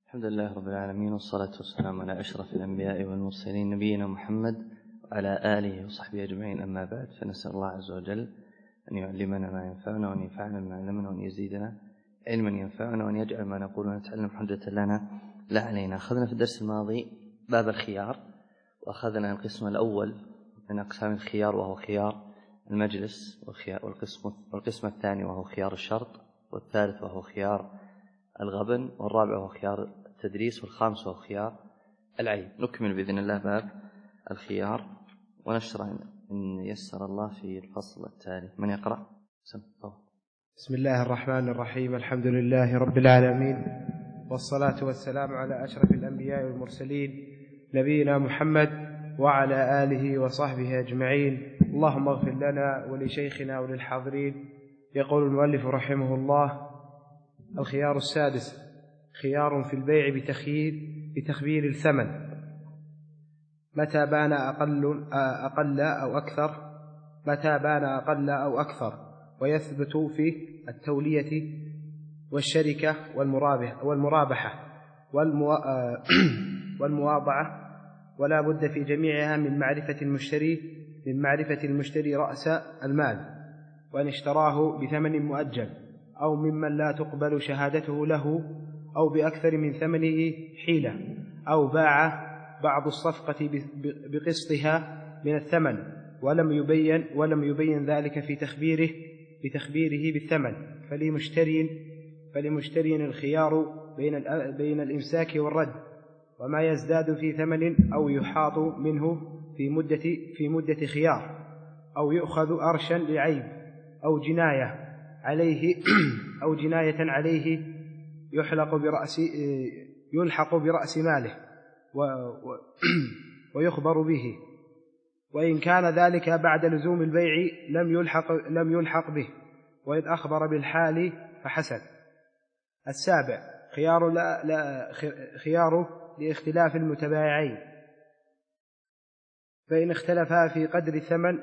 الحمد لله رب العالمين، والصلاة والسلام على أشرف الأنبياء والمرسلين نبينا محمد وعلى آله وصحبه أجمعين. أما بعد، فنسأل الله عز وجل أن يعلمنا ما ينفعنا، وأن ينفعنا بما علمنا، وأن يزيدنا علما ينفعنا، وأن يجعل ما نقول ونتعلم حجة لنا لا علينا. أخذنا في الدرس الماضي باب الخيار، وأخذنا القسم الأول من أقسام الخيار وهو خيار المجلس، والقسم الثاني وهو خيار الشرط، والثالث وهو خيار الغبن، والرابع وهو خيار التدريس، والخامس وهو خيار العيب. نكمل بإذن الله باب الخيار ونشرع إن يسر الله في الفصل التالي. من يقرأ؟ بسم الله الرحمن الرحيم. الحمد لله رب العالمين، والصلاة والسلام على أشرف الأنبياء والمرسلين نبينا محمد وعلى آله وصحبه أجمعين. اللهم اغفر لنا ولشيخنا وللحاضرين. يقول المؤلف رحمه الله: الخيار السادس: خيار في البيع بتخبير الثمن متى بان أقل أو أكثر، ويثبت في التولية والشركة والمرابحة والمواضعة، ولا بد في جميعها من معرفة المشتري رأس المال، وأن اشتراه بثمن مؤجل أو ممن لا تقبل شهادته له، أو بأكثر من ثمنه حيلة، أو باع بعض الصفقة بقسطها من الثمن ولم يبين ذلك في تخبيره بالثمن، فلمشتري الخيار بين الإمساك والرد، وما يزداد في ثمن أو يحاط منه في مدة خيار، أو يؤخذ أرشا لعيب، أو جناية عليه يلحق برأس ماله ويخبر به، وإن كان ذلك بعد لزوم البيع لم يلحق به، وإذ أخبر بالحال فحسن. السابع: خيار لاختلاف المتبايعين، فإن اختلفا في قدر الثمن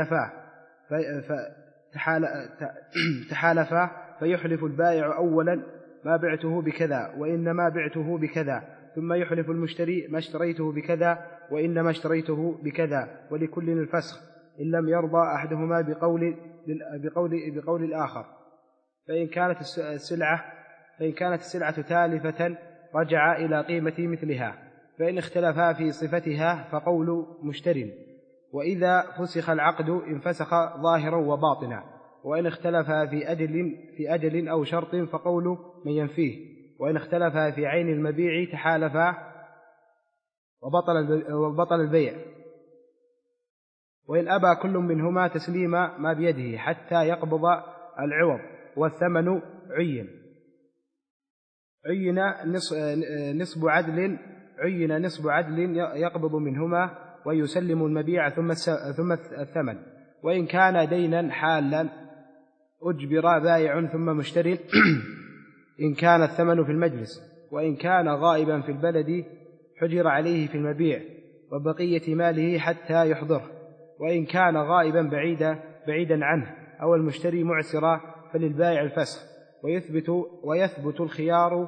تحالفا فيحلف البائع أولا: ما بعته بكذا وإنما بعته بكذا، ثم يحلف المشتري: ما اشتريته بكذا وإنما اشتريته بكذا، ولكل الفسخ إن لم يرضى أحدهما بقول الآخر. فإن كانت السلعة تالفة رجع إلى قيمة مثلها، فإن اختلفا في صفتها فقول مشتر، وإذا فسخ العقد انفسخ ظاهرا وباطنا، وإن اختلفا في أجل أو شرط فقول من ينفيه، وإن اختلفا في عين المبيع تحالفا وبطل البيع، وإن أبى كل منهما تسليم ما بيده حتى يقبض العوض والثمن عين نصب عدل يقبض منهما ويسلم المبيع ثم الثمن. وإن كان دينا حالا أجبر بائع ثم مشتري إن كان الثمن في المجلس، وإن كان غائبا في البلد حجر عليه في المبيع وبقية ماله حتى يحضره، وإن كان غائبا بعيدا عنه أو المشتري معسرا فللبائع الفسخ، ويثبت الخيار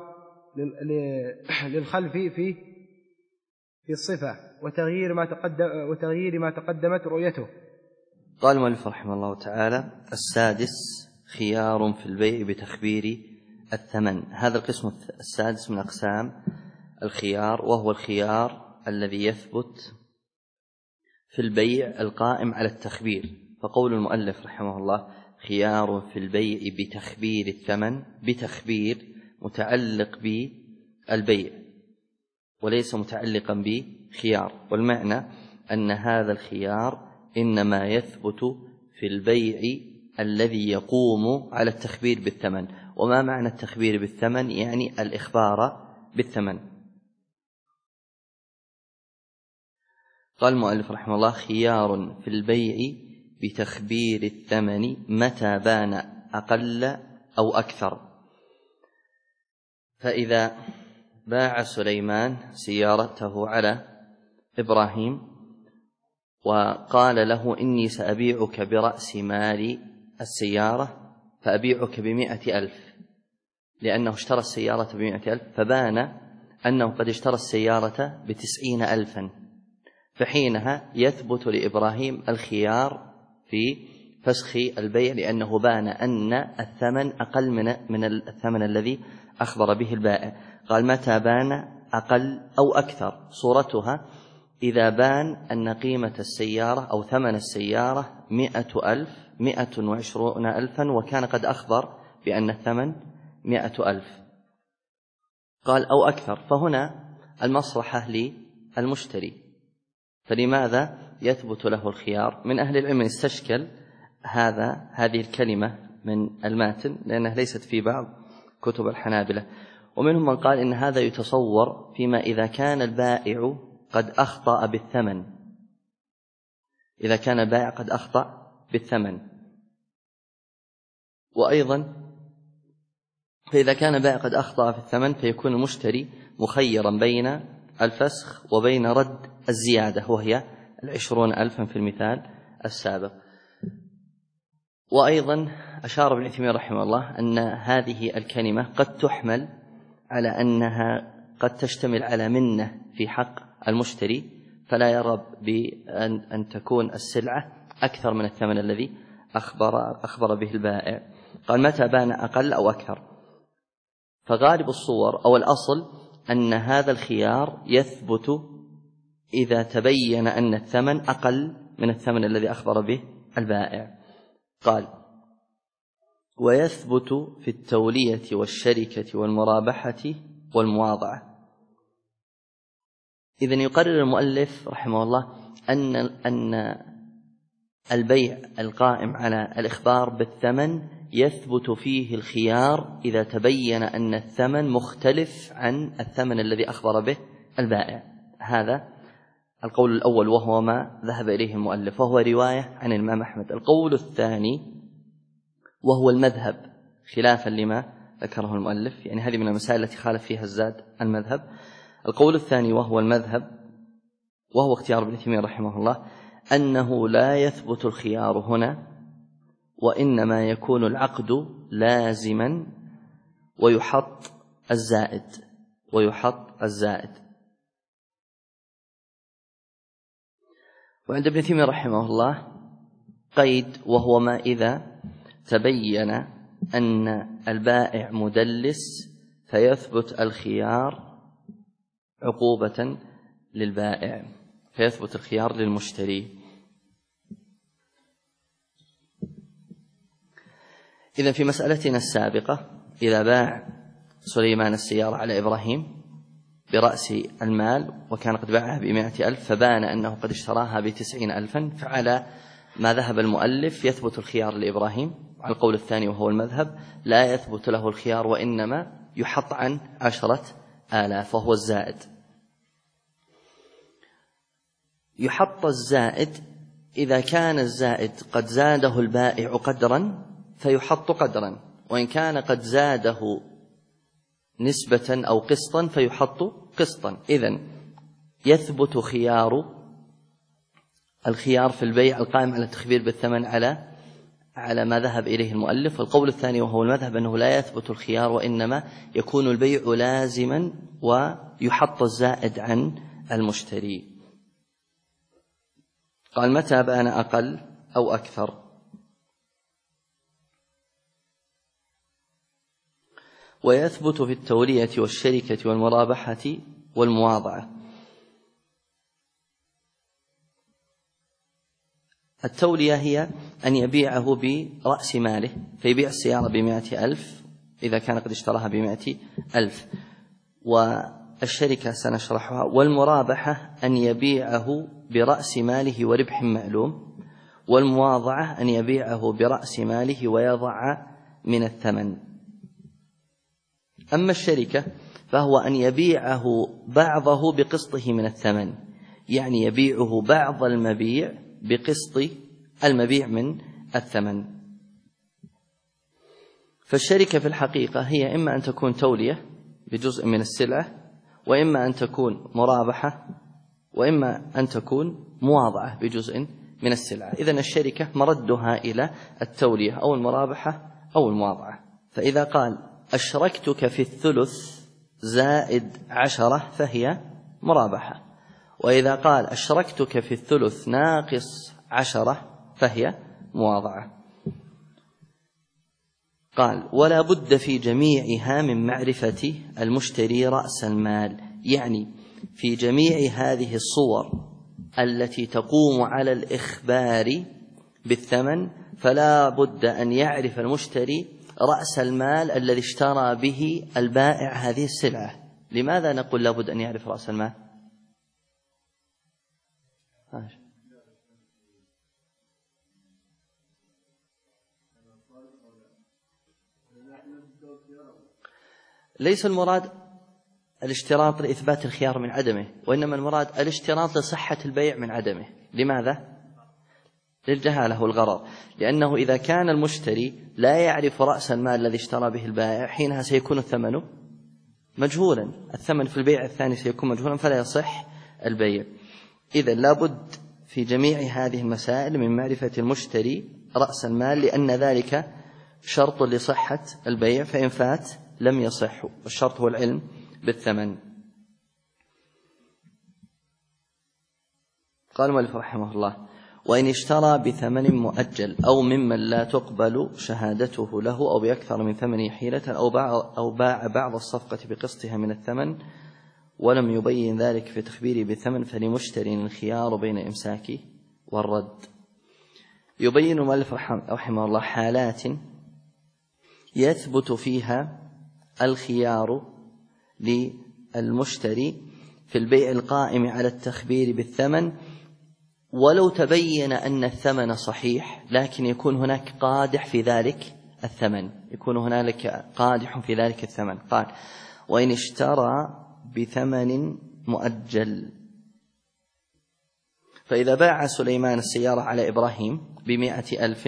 للخلف في الصفة وتغيير ما تقدمت رؤيته. قال المؤلف رحمه الله تعالى: السادس: خيار في البيع بتخبير الثمن. هذا القسم السادس من أقسام الخيار، وهو الخيار الذي يثبت في البيع القائم على التخبير. فقول المؤلف رحمه الله: خيار في البيع بتخبير الثمن، بتخبير متعلق بالبيع وليس متعلقا بخيار، والمعنى أن هذا الخيار إنما يثبت في البيع الذي يقوم على التخبير بالثمن. وما معنى التخبير بالثمن؟ يعني الإخبار بالثمن. قال المؤلف رحمه الله: خيار في البيع بتخبير الثمن متى بان أقل أو أكثر. فإذا باع سليمان سيارته على إبراهيم وقال له: إني سأبيعك برأس مال السيارة، فأبيعك ب100,000، لأنه اشترى السيارة ب100,000، فبان أنه قد اشترى السيارة ب90,000، فحينها يثبت لإبراهيم الخيار في فسخ البيع، لأنه بان أن الثمن أقل من الثمن الذي أخبر به البائع. قال متى بان أقل أو أكثر؟ صورتها إذا بان أن قيمة السيارة أو ثمن السيارة 120,000 وكان قد أخبر بأن الثمن 100,000. قال أو أكثر، فهنا المصلحة للمشتري، فلماذا يثبت له الخيار؟ من أهل العلم استشكل هذه الكلمة من الماتن، لأنها ليست في بعض كتب الحنابلة، ومنهم من قال إن هذا يتصور فيما إذا كان البائع قد أخطأ بالثمن، إذا كان البائع قد أخطأ بالثمن. وأيضا فإذا كان البائع قد أخطأ في الثمن فيكون المشتري مخيرا بين الفسخ وبين رد الزيادة، وهي 20,000 في المثال السابق. وأيضا أشار ابن عثيمين رحمه الله أن هذه الكلمة قد تحمل على أنها قد تشتمل على منة في حق المشتري، فلا يرغب بأن تكون السلعة أكثر من الثمن الذي أخبر به البائع. قال متى بان أقل أو أكثر؟ فغالب الصور أو الأصل أن هذا الخيار يثبت إذا تبين أن الثمن أقل من الثمن الذي أخبر به البائع. قال ويثبت في التولية والشركة والمرابحة والمواضعة. إذن يقرر المؤلف رحمه الله أن البيع القائم على الإخبار بالثمن يثبت فيه الخيار إذا تبين أن الثمن مختلف عن الثمن الذي أخبر به البائع. هذا القول الأول وهو ما ذهب إليه المؤلف، وهو رواية عن الإمام أحمد. القول الثاني وهو المذهب خلافا لما ذكره المؤلف، يعني هذه من المسائل التي خالف فيها الزاد المذهب. القول الثاني وهو المذهب وهو اختيار ابن تيمية رحمه الله أنه لا يثبت الخيار هنا، وإنما يكون العقد لازما ويحط الزائد. وعند ابن تيمية رحمه الله قيد، وهو ما إذا تبين أن البائع مدلس فيثبت الخيار عقوبة للبائع، فيثبت الخيار للمشتري. إذن في مسألتنا السابقة إذا باع سليمان السيارة على إبراهيم برأس المال وكان قد باعها ب100,000 فبان أنه قد اشتراها ب90,000، فعلى ما ذهب المؤلف يثبت الخيار لإبراهيم. على القول الثاني وهو المذهب لا يثبت له الخيار، وإنما يحط عن 10,000 وهو الزائد. يحط الزائد إذا كان الزائد قد زاده البائع قدرا فيحط قدرا، وإن كان قد زاده نسبة أو قسطا فيحط قسطا. إذن يثبت الخيار في البيع القائم على التخبير بالثمن على ما ذهب إليه المؤلف. والقول الثاني وهو المذهب أنه لا يثبت الخيار، وإنما يكون البيع لازما ويحط الزائد عن المشتري. قال متى بان أقل أو أكثر؟ ويثبت في التولية والشركة والمرابحة والمواضعة. التولية هي أن يبيعه برأس ماله، فيبيع السيارة ب100,000 إذا كان قد اشتراها ب100,000، والشركة سنشرحها. والمرابحة أن يبيعه برأس ماله وربح معلوم، والمواضعة أن يبيعه برأس ماله ويضع من الثمن. أما الشركة فهو أن يبيعه بعضه بقسطه من الثمن، يعني يبيعه بعض المبيع بقسط المبيع من الثمن. فالشركة في الحقيقة هي إما أن تكون تولية بجزء من السلعة، وإما أن تكون مرابحة، وإما أن تكون مواضعة بجزء من السلعة. إذن الشركة مردها إلى التولية أو المرابحة أو المواضعة. فإذا قال أشركتك في الثلث زائد 10 فهي مرابحة، وإذا قال أشركتك في الثلث ناقص 10 فهي مواضعة. قال ولا بد في جميعها من معرفة المشتري رأس المال، يعني في جميع هذه الصور التي تقوم على الإخبار بالثمن فلا بد أن يعرف المشتري رأس المال الذي اشترى به البائع هذه السلعة. لماذا نقول لا بد أن يعرف رأس المال؟ ليس المراد الاشتراط لإثبات الخيار من عدمه، وإنما المراد الاشتراط لصحة البيع من عدمه. لماذا؟ للجهالة والغرر، لأنه إذا كان المشتري لا يعرف رأس المال الذي اشترى به البائع حينها سيكون الثمن مجهولا، الثمن في البيع الثاني سيكون مجهولا فلا يصح البيع. إذن لابد في جميع هذه المسائل من معرفة المشتري رأس المال، لأن ذلك شرط لصحة البيع، فإن فات لم يصح، والشرط هو العلم بالثمن. قال المؤلف رحمه الله وإن اشترى بثمن مؤجل أو ممن لا تقبل شهادته له أو بأكثر من ثمن حيلة أو باع بعض الصفقة بقسطها من الثمن ولم يبين ذلك في تخبيره بالثمن فلمشتري الخيار بين إمساكه والرد. يبين المؤلف رحمه الله حالات يثبت فيها الخيار للمشتري في البيع القائم على التخبير بالثمن ولو تبين أن الثمن صحيح، لكن يكون هناك قادح في ذلك الثمن، يكون هنالك قادح في ذلك الثمن. قال وإن اشترى بثمن مؤجل، فإذا باع سليمان السيارة على إبراهيم ب100,000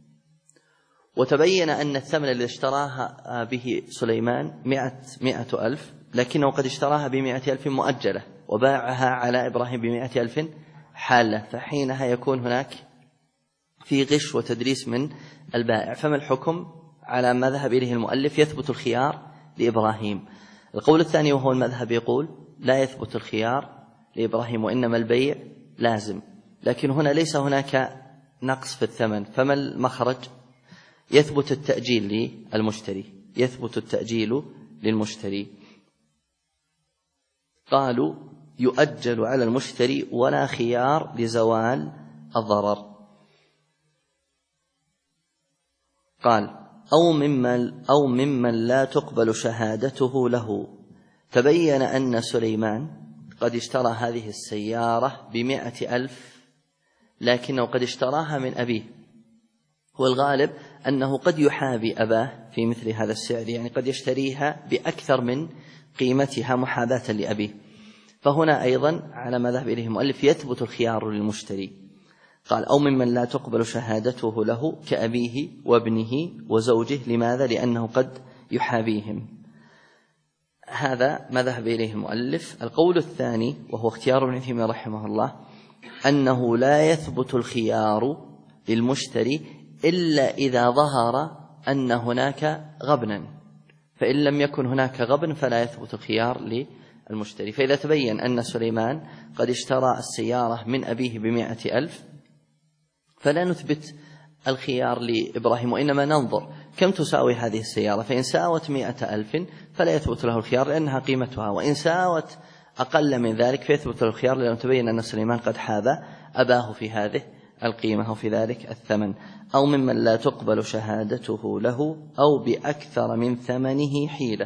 وتبين أن الثمن الذي اشتراها به سليمان 100,000 لكنه قد اشتراها ب100,000 مؤجلة وباعها على إبراهيم ب100,000 حالة، فحينها يكون هناك في غش وتدريس من البائع. فما الحكم على ما ذهب إليه المؤلف؟ يثبت الخيار لإبراهيم. القول الثاني وهو المذهب يقول لا يثبت الخيار لإبراهيم وإنما البيع لازم، لكن هنا ليس هناك نقص في الثمن، فما المخرج؟ يثبت التأجيل للمشتري، يثبت التأجيل للمشتري. قالوا يؤجل على المشتري ولا خيار لزوال الضرر. قال أو ممن لا تقبل شهادته له، تبين أن سليمان قد اشترى هذه السيارة ب100,000 لكنه قد اشتراها من أبيه، والغالب أنه قد يحابي أباه في مثل هذا السعر، يعني قد يشتريها بأكثر من قيمتها محاباة لأبيه، فهنا أيضا على ما ذهب إليه المؤلف يثبت الخيار للمشتري. قال أو ممن لا تقبل شهادته له كأبيه وابنه وزوجه. لماذا؟ لأنه قد يحابيهم. هذا ما ذهب إليه المؤلف. القول الثاني وهو اختيار ابن تيمية رحمه الله أنه لا يثبت الخيار للمشتري إلا إذا ظهر أن هناك غبنا، فإن لم يكن هناك غبن فلا يثبت الخيار للمشتري. فإذا تبين أن سليمان قد اشترى السيارة من أبيه ب100,000 فلا نثبت الخيار لإبراهيم، وإنما ننظر كم تساوي هذه السيارة، فإن ساوت 100,000 فلا يثبت له الخيار لأنها قيمتها، وإن ساوت أقل من ذلك فيثبت له الخيار لأنه تبين أن سليمان قد حاب أباه في هذه القيمة وفي ذلك الثمن. أو ممن لا تقبل شهادته له أو بأكثر من ثمنه حيلة.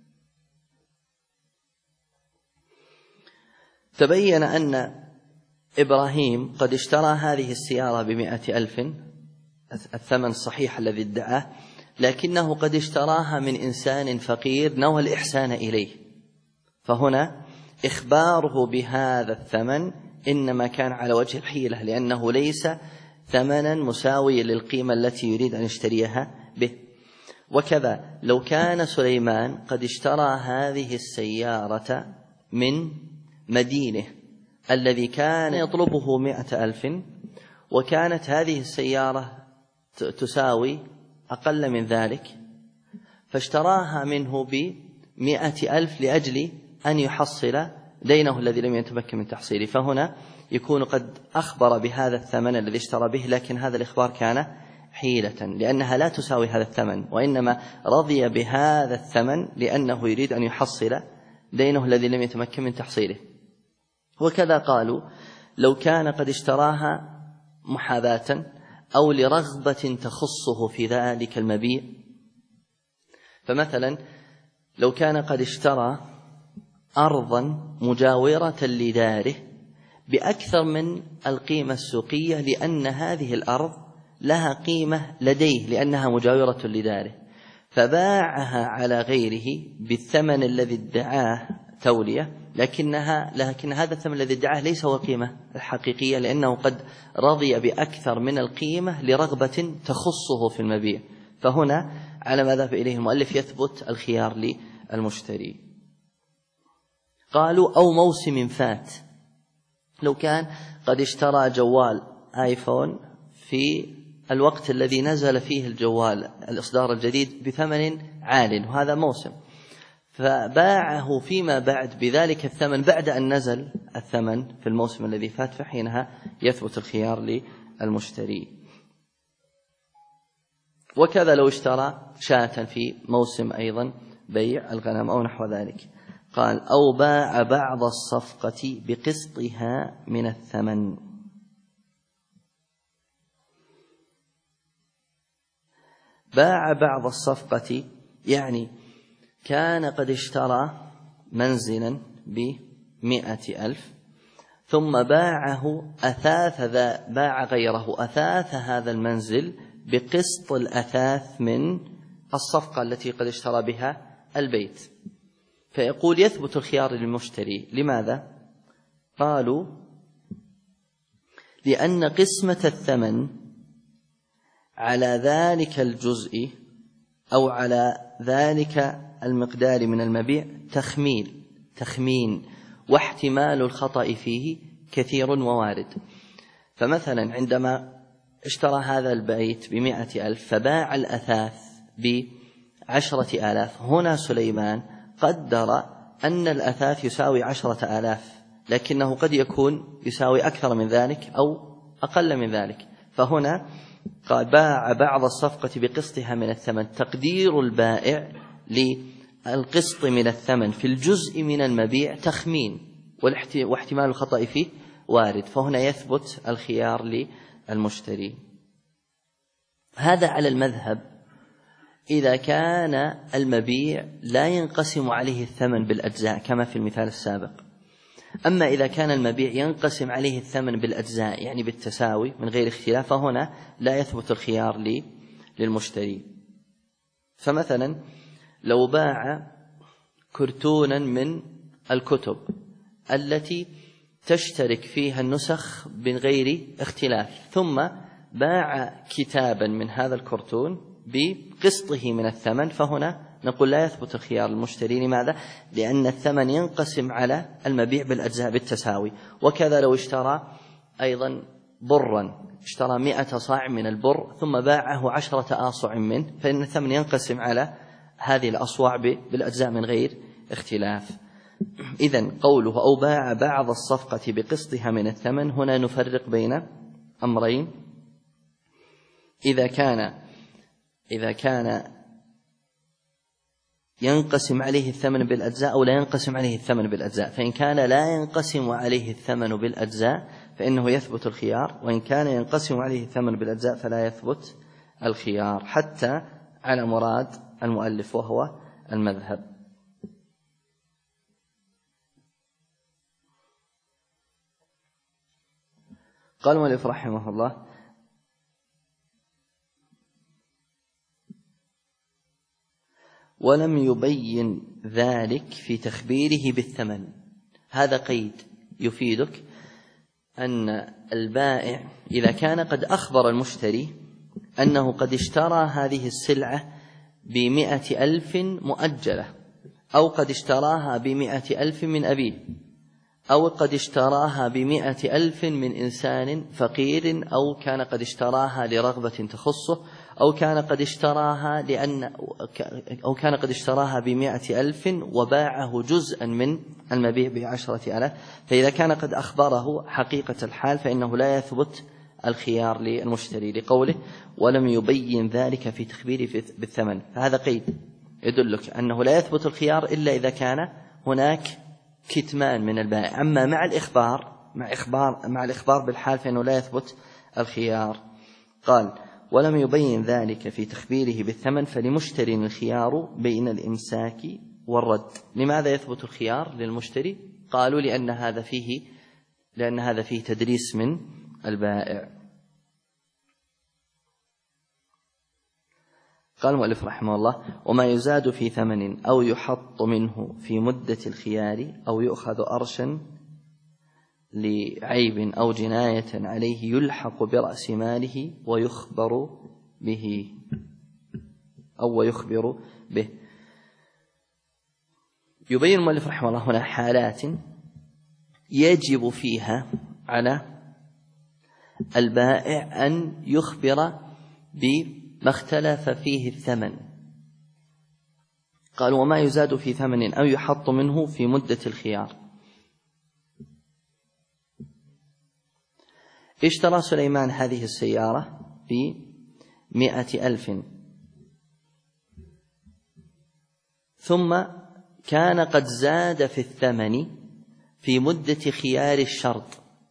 تبين أن إبراهيم قد اشترى هذه السيارة ب100,000 الثمن الصحيح الذي ادعاه، لكنه قد اشتراها من إنسان فقير نوى الإحسان إليه، فهنا إخباره بهذا الثمن إنما كان على وجه الحيلة، لأنه ليس ثمنا مساويا للقيمة التي يريد أن يشتريها به. وكذا لو كان سليمان قد اشترى هذه السيارة من مدينه الذي كان يطلبه 100,000 وكانت هذه السيارة تساوي أقل من ذلك، فاشتراها منه 100,000 لأجل أن يحصل دينه الذي لم يتمكن من تحصيله، فهنا يكون قد أخبر بهذا الثمن الذي اشترى به، لكن هذا الإخبار كان حيلة لأنها لا تساوي هذا الثمن، وإنما رضي بهذا الثمن لأنه يريد أن يحصل دينه الذي لم يتمكن من تحصيله. وكذا قالوا لو كان قد اشتراها محاباة أو لرغبة تخصه في ذلك المبيع، فمثلا لو كان قد اشترى أرضا مجاورة لداره بأكثر من القيمة السوقية لأن هذه الأرض لها قيمة لديه لأنها مجاورة لداره، فباعها على غيره بالثمن الذي ادعاه تولية، لكن هذا الثمن الذي ادعاه ليس هو القيمة الحقيقية، لأنه قد رضي بأكثر من القيمة لرغبة تخصه في المبيع. فهنا على ما ذهب إليه المؤلف يثبت الخيار للمشتري. قالوا أو موسم فات، لو كان قد اشترى جوال آيفون في الوقت الذي نزل فيه الجوال الإصدار الجديد بثمن عال، وهذا موسم، فباعه فيما بعد بذلك الثمن بعد أن نزل الثمن في الموسم الذي فات، فحينها يثبت الخيار للمشتري. وكذا لو اشترى شاة في موسم أيضا بيع الغنم أو نحو ذلك. قال أو باع بعض الصفقة بقسطها من الثمن. باع بعض الصفقة يعني كان قد اشترى منزلا ب100,000 ثم باعه باع غيره أثاث هذا المنزل بقسط الأثاث من الصفقة التي قد اشترى بها البيت، فيقول يثبت الخيار للمشتري. لماذا؟ قالوا لأن قسمة الثمن على ذلك الجزء أو على ذلك المقدار من المبيع تخمين، واحتمال الخطأ فيه كثير ووارد. فمثلا عندما اشترى هذا البيت ب100,000 فباع الأثاث ب10,000، هنا سليمان قدر أن الأثاث يساوي 10,000، لكنه قد يكون يساوي أكثر من ذلك أو أقل من ذلك، فهنا قال باع بعض الصفقة بقسطها من الثمن، تقدير البائع للقسط من الثمن في الجزء من المبيع تخمين، واحتمال الخطأ فيه وارد، فهنا يثبت الخيار للمشتري. هذا على المذهب إذا كان المبيع لا ينقسم عليه الثمن بالأجزاء كما في المثال السابق. أما إذا كان المبيع ينقسم عليه الثمن بالأجزاء يعني بالتساوي من غير اختلاف، فهنا لا يثبت الخيار للمشتري. فمثلا لو باع كرتونا من الكتب التي تشترك فيها النسخ من غير اختلاف، ثم باع كتابا من هذا الكرتون بقسطه من الثمن، فهنا نقول لا يثبت الخيار للمشتري. لماذا؟ لأن الثمن ينقسم على المبيع بالأجزاء بالتساوي. وكذا لو اشترى أيضا برا، اشترى 100 صاع من البر ثم باعه 10 آصع منه، فإن الثمن ينقسم على هذه الأصواع بالأجزاء من غير اختلاف. إذن قوله أو باع بعض الصفقة بقسطها من الثمن، هنا نفرق بين أمرين: إذا كان ينقسم عليه الثمن بالأجزاء أو لا ينقسم عليه الثمن بالأجزاء. فإن كان لا ينقسم عليه الثمن بالأجزاء فإنه يثبت الخيار، وإن كان ينقسم عليه الثمن بالأجزاء فلا يثبت الخيار، حتى على مراد المؤلف وهو المذهب. قال المؤلف رحمه الله: ولم يبين ذلك في تخبيره بالثمن. هذا قيد يفيدك أن البائع إذا كان قد أخبر المشتري أنه قد اشترى هذه السلعة ب100,000 مؤجلة، أو قد اشتراها ب100,000 من أبيه، أو قد اشتراها ب100,000 من إنسان فقير، أو كان قد اشتراها لرغبة تخصه، أو كان قد اشتراها ب100,000 وباعه جزءا من المبيع ب10,000. فإذا كان قد أخبره حقيقة الحال فإنه لا يثبت الخيار للمشتري، لقوله ولم يبين ذلك في تخبيره بالثمن. فهذا قيد يدلك أنه لا يثبت الخيار إلا إذا كان هناك كتمان من البائع. أما مع الإخبار بالحال فإنه لا يثبت الخيار. قال ولم يبين ذلك في تخبيره بالثمن فلمشتري الخيار بين الإمساك والرد. لماذا يثبت الخيار للمشتري؟ قالوا لأن هذا فيه تدريس من البائع. قال المؤلف رحمه الله وما يزاد في ثمن أو يحط منه في مدة الخيار أو يؤخذ أرشا لعيب أو جناية عليه يلحق برأس ماله ويخبر به يبين المؤلف رحمه الله هنا حالات يجب فيها على البائع أن يخبر بما اختلف فيه الثمن. قال وما يزاد في ثمن أو يحط منه في مدة الخيار. اشترى سليمان هذه السيارة ب100,000 ثم كان قد زاد في الثمن في مدة خيار الشرط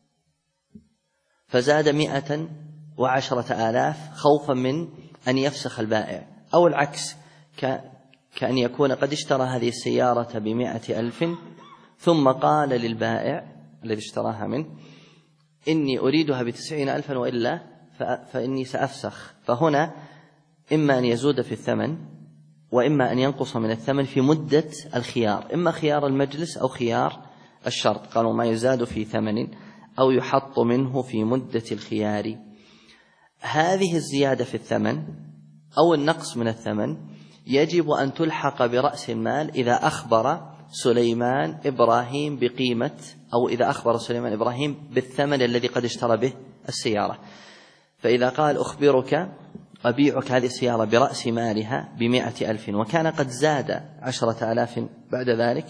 فزاد 110,000 خوفا من أن يفسخ البائع، أو العكس كأن يكون قد اشترى هذه السيارة ب100,000 ثم قال للبائع الذي اشتراها منه إني أريدها ب90,000 وإلا فإني سأفسخ. فهنا إما أن يزود في الثمن وإما أن ينقص من الثمن في مدة الخيار، إما خيار المجلس أو خيار الشرط. قالوا ما يزاد في ثمن أو يحط منه في مدة الخيار. هذه الزيادة في الثمن أو النقص من الثمن يجب أن تلحق برأس المال إذا أخبر سليمان إبراهيم بقيمة، أو إذا أخبر سليمان إبراهيم بالثمن الذي قد اشترى به السيارة. فإذا قال أخبرك أبيعك هذه السيارة برأس مالها ب100,000 وكان قد زاد 10,000 بعد ذلك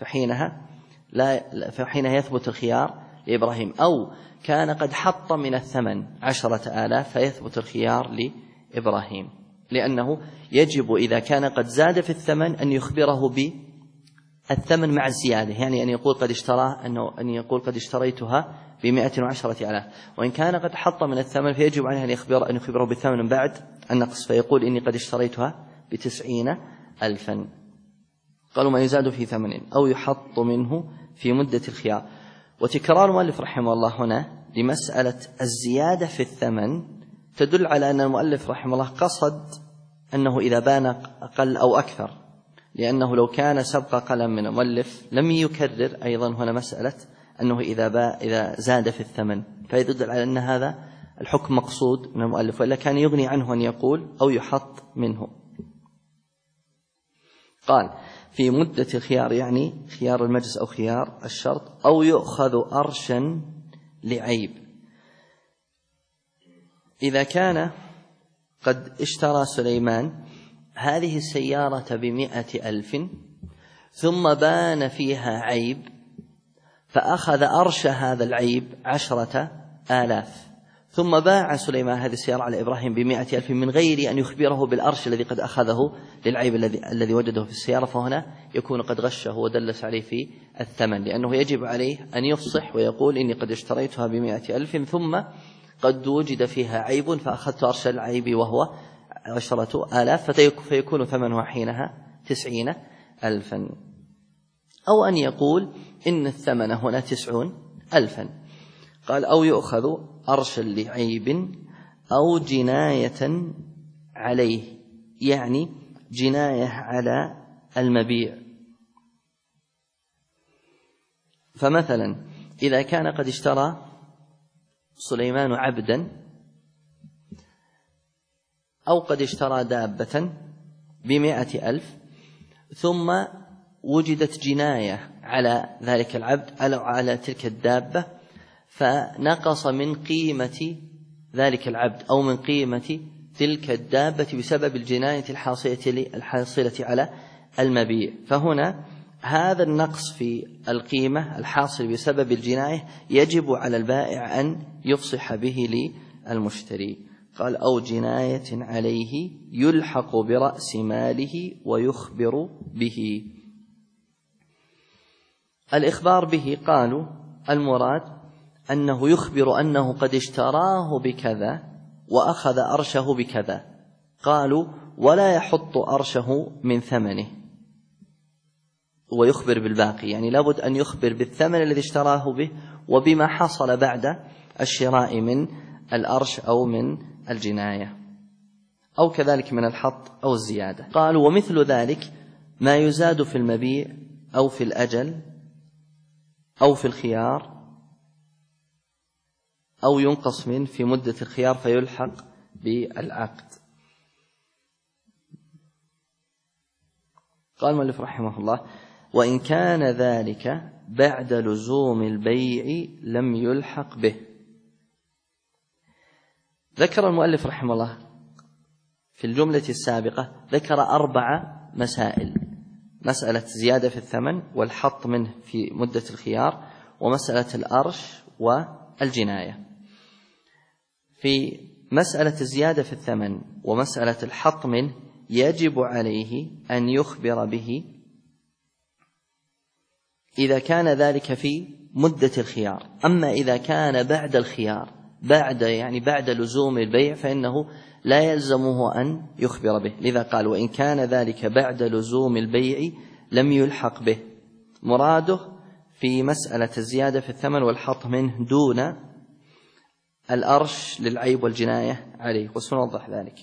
فحينها يثبت الخيار لإبراهيم، أو كان قد حط من الثمن 10,000 فيثبت الخيار لإبراهيم، لأنه يجب إذا كان قد زاد في الثمن أن يخبره بالثمن مع الزيادة، يعني أن يقول قد اشتريتها ب110,000. وإن كان قد حط من الثمن فيجب عليه أن يخبره بالثمن بعد النقص فيقول إني قد اشتريتها ب90,000. قالوا ما يزاد في ثمن أو يحط منه في مدة الخيار. وتكرار المؤلف رحمه الله هنا لمسألة الزيادة في الثمن تدل على أن المؤلف رحمه الله قصد أنه إذا بان أقل أو أكثر، لأنه لو كان سبق قلم من المؤلف لم يكرر أيضا هنا مسألة أنه إذا زاد في الثمن، فيدل على أن هذا الحكم مقصود من المؤلف، وإلا كان يغني عنه أن يقول أو يحط منه. قال في مدة الخيار يعني خيار المجلس أو خيار الشرط، أو يؤخذ أرشا لعيب. إذا كان قد اشترى سليمان هذه السيارة ب100,000 ثم بان فيها عيب فأخذ أرش هذا العيب 10,000 ثم باع سليمان هذه السيارة على إبراهيم ب100,000 من غير أن يخبره بالأرش الذي قد أخذه للعيب الذي وجده في السيارة، فهنا يكون قد غشه ودلس عليه في الثمن، لأنه يجب عليه أن يفصح ويقول إني قد اشتريتها ب100,000 ثم قد وجد فيها عيب فأخذت أرش العيب وهو 10,000 فيكون ثمنها حينها 90,000. أو أن يقول إن الثمن هنا 90,000. قال أو يؤخذ أرشا لعيب أو جناية عليه، يعني جناية على المبيع. فمثلا إذا كان قد اشترى سليمان عبدا أو قد اشترى دابة ب100,000 ثم وجدت جناية على ذلك العبد أو على تلك الدابة فنقص من قيمة ذلك العبد أو من قيمة تلك الدابة بسبب الجناية الحاصلة على المبيع. فهنا هذا النقص في القيمة الحاصل بسبب الجناية يجب على البائع أن يفصح به للمشتري. قال أو جناية عليه يلحق برأس ماله ويخبر به. الإخبار به قالوا المراد أنه يخبر أنه قد اشتراه بكذا وأخذ أرشه بكذا. قالوا ولا يحط أرشه من ثمنه ويخبر بالباقي، يعني لابد أن يخبر بالثمن الذي اشتراه به وبما حصل بعد الشراء من الأرش أو من الجناية أو كذلك من الحط أو الزيادة. قالوا ومثل ذلك ما يزاد في المبيع أو في الأجل أو في الخيار أو ينقص منه في مدة الخيار فيلحق بالعقد. قال المؤلف رحمه الله وإن كان ذلك بعد لزوم البيع لم يلحق به. ذكر المؤلف رحمه الله في الجملة السابقة ذكر 4 مسائل: مسألة زيادة في الثمن والحط منه في مدة الخيار ومسألة الأرش والجناية. في مسألة الزيادة في الثمن ومسألة الحط منه يجب عليه أن يخبر به إذا كان ذلك في مدة الخيار. أما إذا كان بعد الخيار بعد لزوم البيع فإنه لا يلزمه أن يخبر به. لذا قال وإن كان ذلك بعد لزوم البيع لم يلحق به. مراده في مسألة الزيادة في الثمن والحط منه دون الأرش للعيب والجناية عليه، وسنوضح ذلك.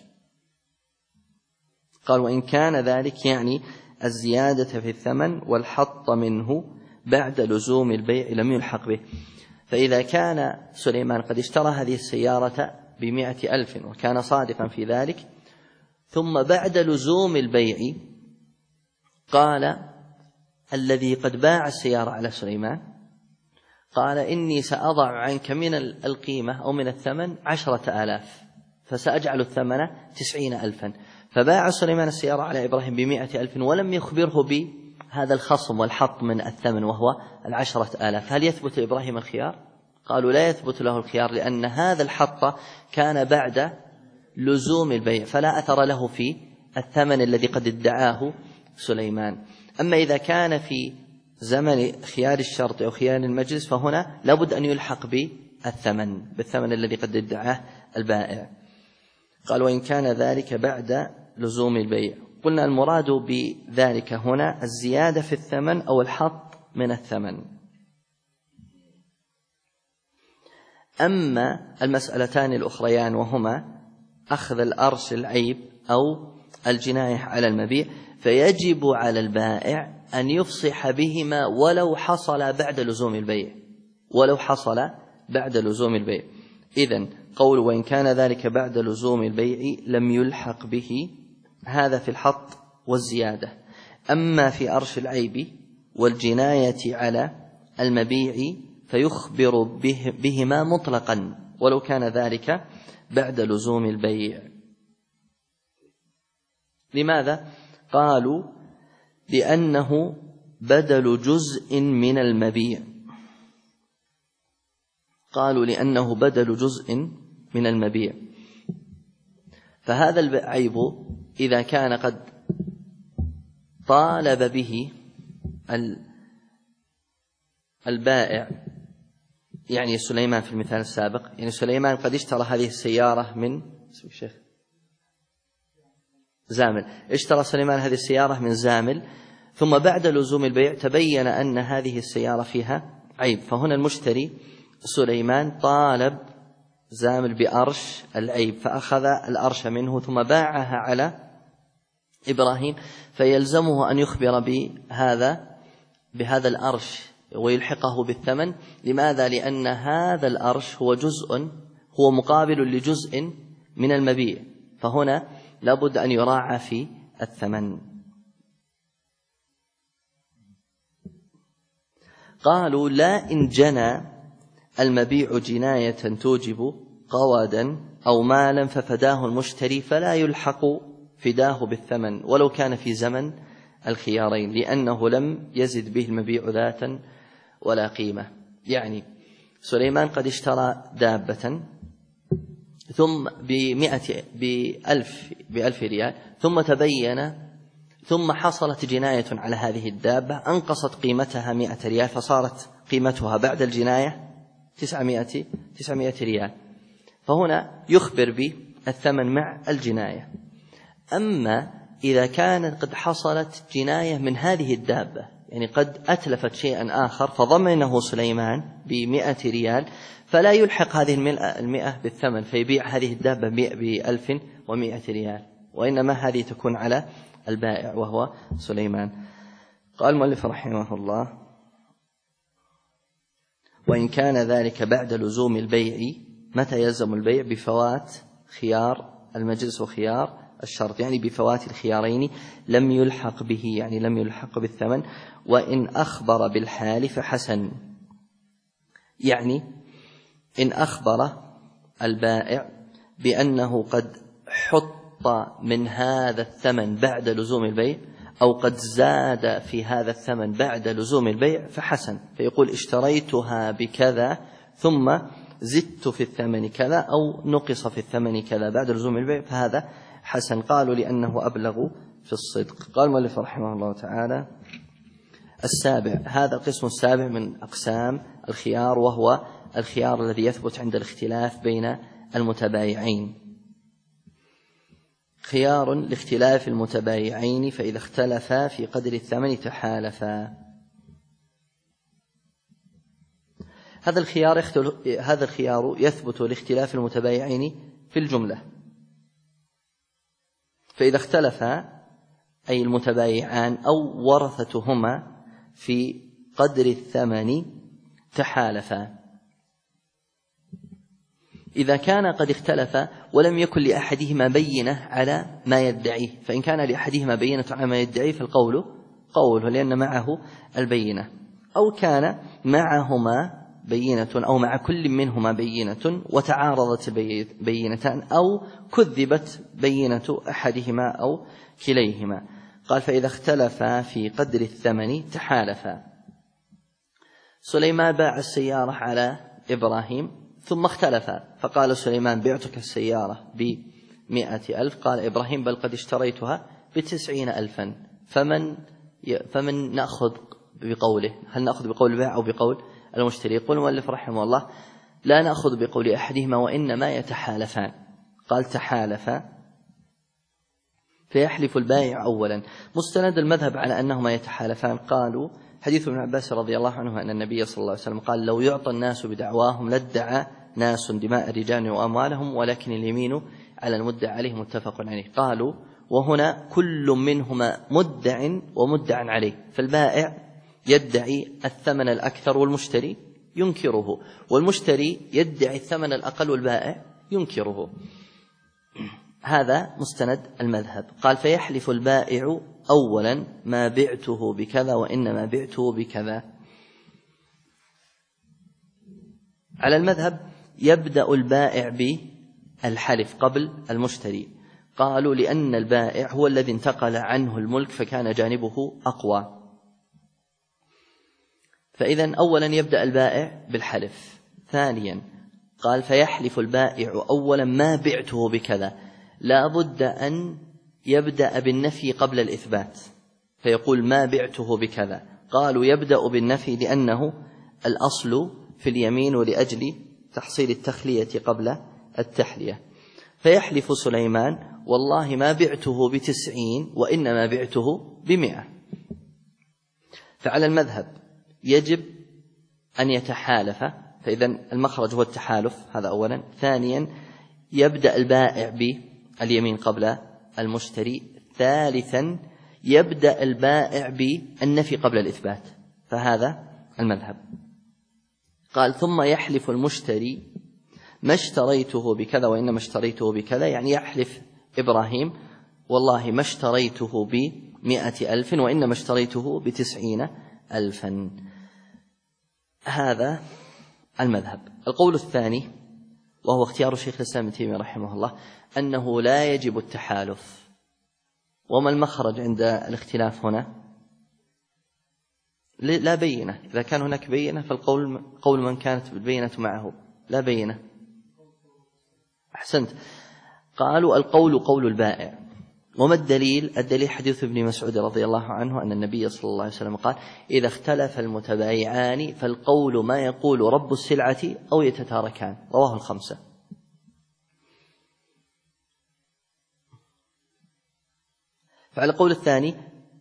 قال وإن كان ذلك يعني الزيادة في الثمن والحط منه بعد لزوم البيع لم يلحق به. فإذا كان سليمان قد اشترى هذه السيارة ب100,000 وكان صادقا في ذلك، ثم بعد لزوم البيع قال الذي قد باع السيارة على سليمان قال إني سأضع عنك من القيمة أو من الثمن 10,000 فسأجعل الثمن 90,000. فباع سليمان السيارة على إبراهيم ب100,000 ولم يخبره بهذا الخصم والحط من الثمن وهو 10,000. هل يثبت لإبراهيم الخيار؟ قالوا لا يثبت له الخيار، لأن هذا الحط كان بعد لزوم البيع فلا أثر له في الثمن الذي قد ادعاه سليمان. أما إذا كان في زمن خيار الشرط أو خيار المجلس فهنا لابد أن يلحق بالثمن الذي قد ادعاه البائع. قال وإن كان ذلك بعد لزوم البيع. قلنا المراد بذلك هنا الزيادة في الثمن أو الحط من الثمن. أما المسألتان الأخريان وهما أخذ الأرش العيب أو الجناية على المبيع فيجب على البائع أن يفصح بهما ولو حصل بعد لزوم البيع. إذن قول وإن كان ذلك بعد لزوم البيع لم يلحق به، هذا في الحط والزيادة. أما في أرش العيب والجناية على المبيع فيخبر بهما مطلقا ولو كان ذلك بعد لزوم البيع. لماذا؟ قالوا لأنه بدل جزء من المبيع. فهذا العيب إذا كان قد طالب به البائع، يعني سليمان في المثال السابق، يعني سليمان قد اشترى هذه السيارة من زامل، اشترى سليمان هذه السيارة من زامل، ثم بعد لزوم البيع تبين أن هذه السيارة فيها عيب، فهنا المشتري سليمان طالب زامل بأرش العيب فأخذ الأرش منه ثم باعها على إبراهيم، فيلزمه أن يخبر بهذا الأرش ويلحقه بالثمن. لماذا؟ لأن هذا الأرش هو مقابل لجزء من المبيع، فهنا لابد أن يراعى في الثمن. قالوا لا إن جنى المبيع جناية توجب قوادا أو مالا ففداه المشتري فلا يلحق فداه بالثمن ولو كان في زمن الخيارين، لأنه لم يزد به المبيع ذاتا ولا قيمة. يعني سليمان قد اشترى دابة ثم بألف ريال، ثم تبين ثم حصلت جناية على هذه الدابة أنقصت قيمتها 100 ريال، فصارت قيمتها بعد الجناية 900 ريال، فهنا يخبر بالثمن مع الجناية. أما إذا كانت قد حصلت جناية من هذه الدابة، يعني قد أتلفت شيئا آخر فضمنه سليمان ب100 ريال، فلا يلحق هذه 100 بالثمن فيبيع هذه الدابة ب1100 ريال، وإنما هذه تكون على البائع وهو سليمان. قال المؤلف رحمه الله: وإن كان ذلك بعد لزوم البيع. متى يلزم البيع؟ بفوات خيار المجلس وخيار الشرط، يعني بفوات الخيارين لم يلحق به، يعني لم يلحق بالثمن. وإن أخبر بالحال فحسن، يعني إن أخبر البائع بأنه قد حط من هذا الثمن بعد لزوم البيع، أو قد زاد في هذا الثمن بعد لزوم البيع فحسن، فيقول اشتريتها بكذا ثم زدت في الثمن كذا، أو نقص في الثمن كذا بعد لزوم البيع، فهذا حسن. قالوا لأنه أبلغ في الصدق. قال المؤلف رحمه الله تعالى: السابع، هذا القسم السابع من أقسام الخيار، وهو الخيار الذي يثبت عند الاختلاف بين المتبايعين. خيار لاختلاف المتبايعين، فإذا اختلفا في قدر الثمن تحالفا. هذا الخيار يثبت لاختلاف المتبايعين في الجملة، فإذا اختلفا أي المتبايعان أو ورثتهما في قدر الثمن تحالفا. إذا كان قد اختلفا ولم يكن لأحدهما بينة على ما يدعيه، فإن كان لأحدهما بينة على ما يدعيه فالقول قوله لأن معه البينة، أو كان معهما بينة أو مع كل منهما بينة وتعارضت بينتان، أو كذبت بينة أحدهما أو كليهما. قال: فإذا اختلفا في قدر الثمن تحالفا. سليمان باع السيارة على إبراهيم ثم اختلفا، فقال سليمان: بعتك السيارة ب100,000. قال إبراهيم: بل قد اشتريتها ب90,000. فمن نأخذ بقوله؟ هل نأخذ بقول البائع أو بقول المشتري؟ يقول المؤلف رحمه الله: لا نأخذ بقول أحدهما، وإنما يتحالفان. قال: تحالفا فيحلف البائع أولا. مستند المذهب على أنهما يتحالفان قالوا: حديث ابن عباس رضي الله عنه أن النبي صلى الله عليه وسلم قال: لو يعطى الناس بدعواهم لادعى ناس دماء الرجال وأموالهم، ولكن اليمين على المدعى عليه، متفق عليه. قالوا: وهنا كل منهما مدع ومدع عليه، فالبائع يدعي الثمن الأكثر والمشتري ينكره، والمشتري يدعي الثمن الأقل والبائع ينكره. هذا مستند المذهب. قال: فيحلف البائع أولا: ما بعته بكذا وإنما بعته بكذا. على المذهب يبدأ البائع بالحلف قبل المشتري. قالوا: لأن البائع هو الذي انتقل عنه الملك فكان جانبه أقوى. فإذن أولا يبدأ البائع بالحلف. ثانيا قال: فيحلف البائع أولا: ما بعته بكذا. لا بد أن يبدأ بالنفي قبل الإثبات، فيقول: ما بعته بكذا. قالوا: يبدأ بالنفي لأنه الأصل في اليمين، ولأجل تحصيل التخلية قبل التحلية. فيحلف سليمان: والله ما بعته ب90 وإنما بعته ب100. فعلى المذهب يجب أن يتحالف، فإذن المخرج هو التحالف، هذا أولا. ثانيا يبدأ البائع باليمين قبل المشتري. ثالثا يبدأ البائع بالنفي قبل الإثبات، فهذا المذهب. قال: ثم يحلف المشتري: ما اشتريته بكذا وإنما اشتريته بكذا، يعني يحلف إبراهيم: والله ما اشتريته ب100,000 وإنما اشتريته ب90,000. هذا المذهب. القول الثاني وهو اختيار شيخ الإسلام ابن تيمية رحمه الله، أنه لا يجب التحالف. وما المخرج عند الاختلاف هنا؟ لا بينة. إذا كان هناك بينة فالقول قول من كانت البينة معه، لا بينة. أحسنت. قالوا القول قول البائع. وما الدليل؟ الدليل حديث ابن مسعود رضي الله عنه أن النبي صلى الله عليه وسلم قال: إذا اختلف المتبايعان فالقول ما يقول رب السلعة أو يتتاركان. رواه الخمسة. فعلى القول الثاني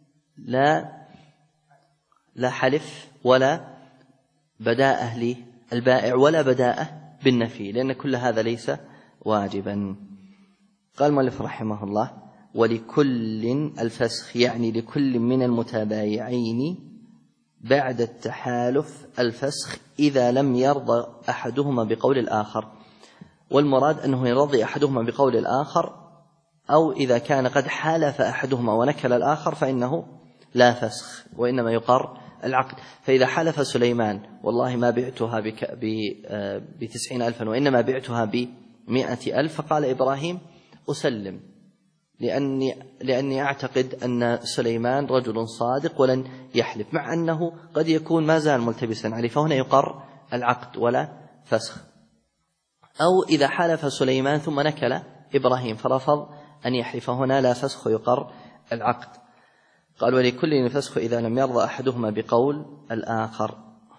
لا حلف ولا بداءة للبائع ولا بداءة بالنفي، لأن كل هذا ليس واجبا. قال المؤلف رحمه الله: ولكل الفسخ، يعني لكل من المتبايعين بعد التحالف الفسخ إذا لم يرضى أحدهما بقول الآخر. والمراد أنه يرضي أحدهما بقول الآخر، أو إذا كان قد حالف أحدهما ونكل الآخر فإنه لا فسخ وإنما يقر العقد. فإذا حلف سليمان: والله ما بعتها ب90,000 وإنما بعتها ب100,000، فقال إبراهيم: أسلم، لأني أعتقد أن سليمان رجل صادق ولن يحلف، مع أنه قد يكون ما زال ملتبسا عليه، فهنا يقر العقد ولا فسخ. أو إذا حلف سليمان ثم نكل إبراهيم فرفض أن يحلف، هنا لا فسخ يقر العقد. قال: ولكل الفسخ إذا لم يرضى أحدهما بقول الآخر.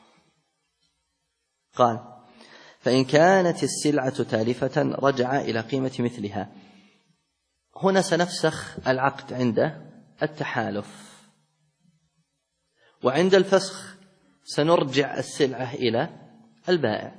قال: فإن كانت السلعة تالفة رجع إلى قيمة مثلها. هنا سنفسخ العقد عند التحالف، وعند الفسخ سنرجع السلعة إلى البائع،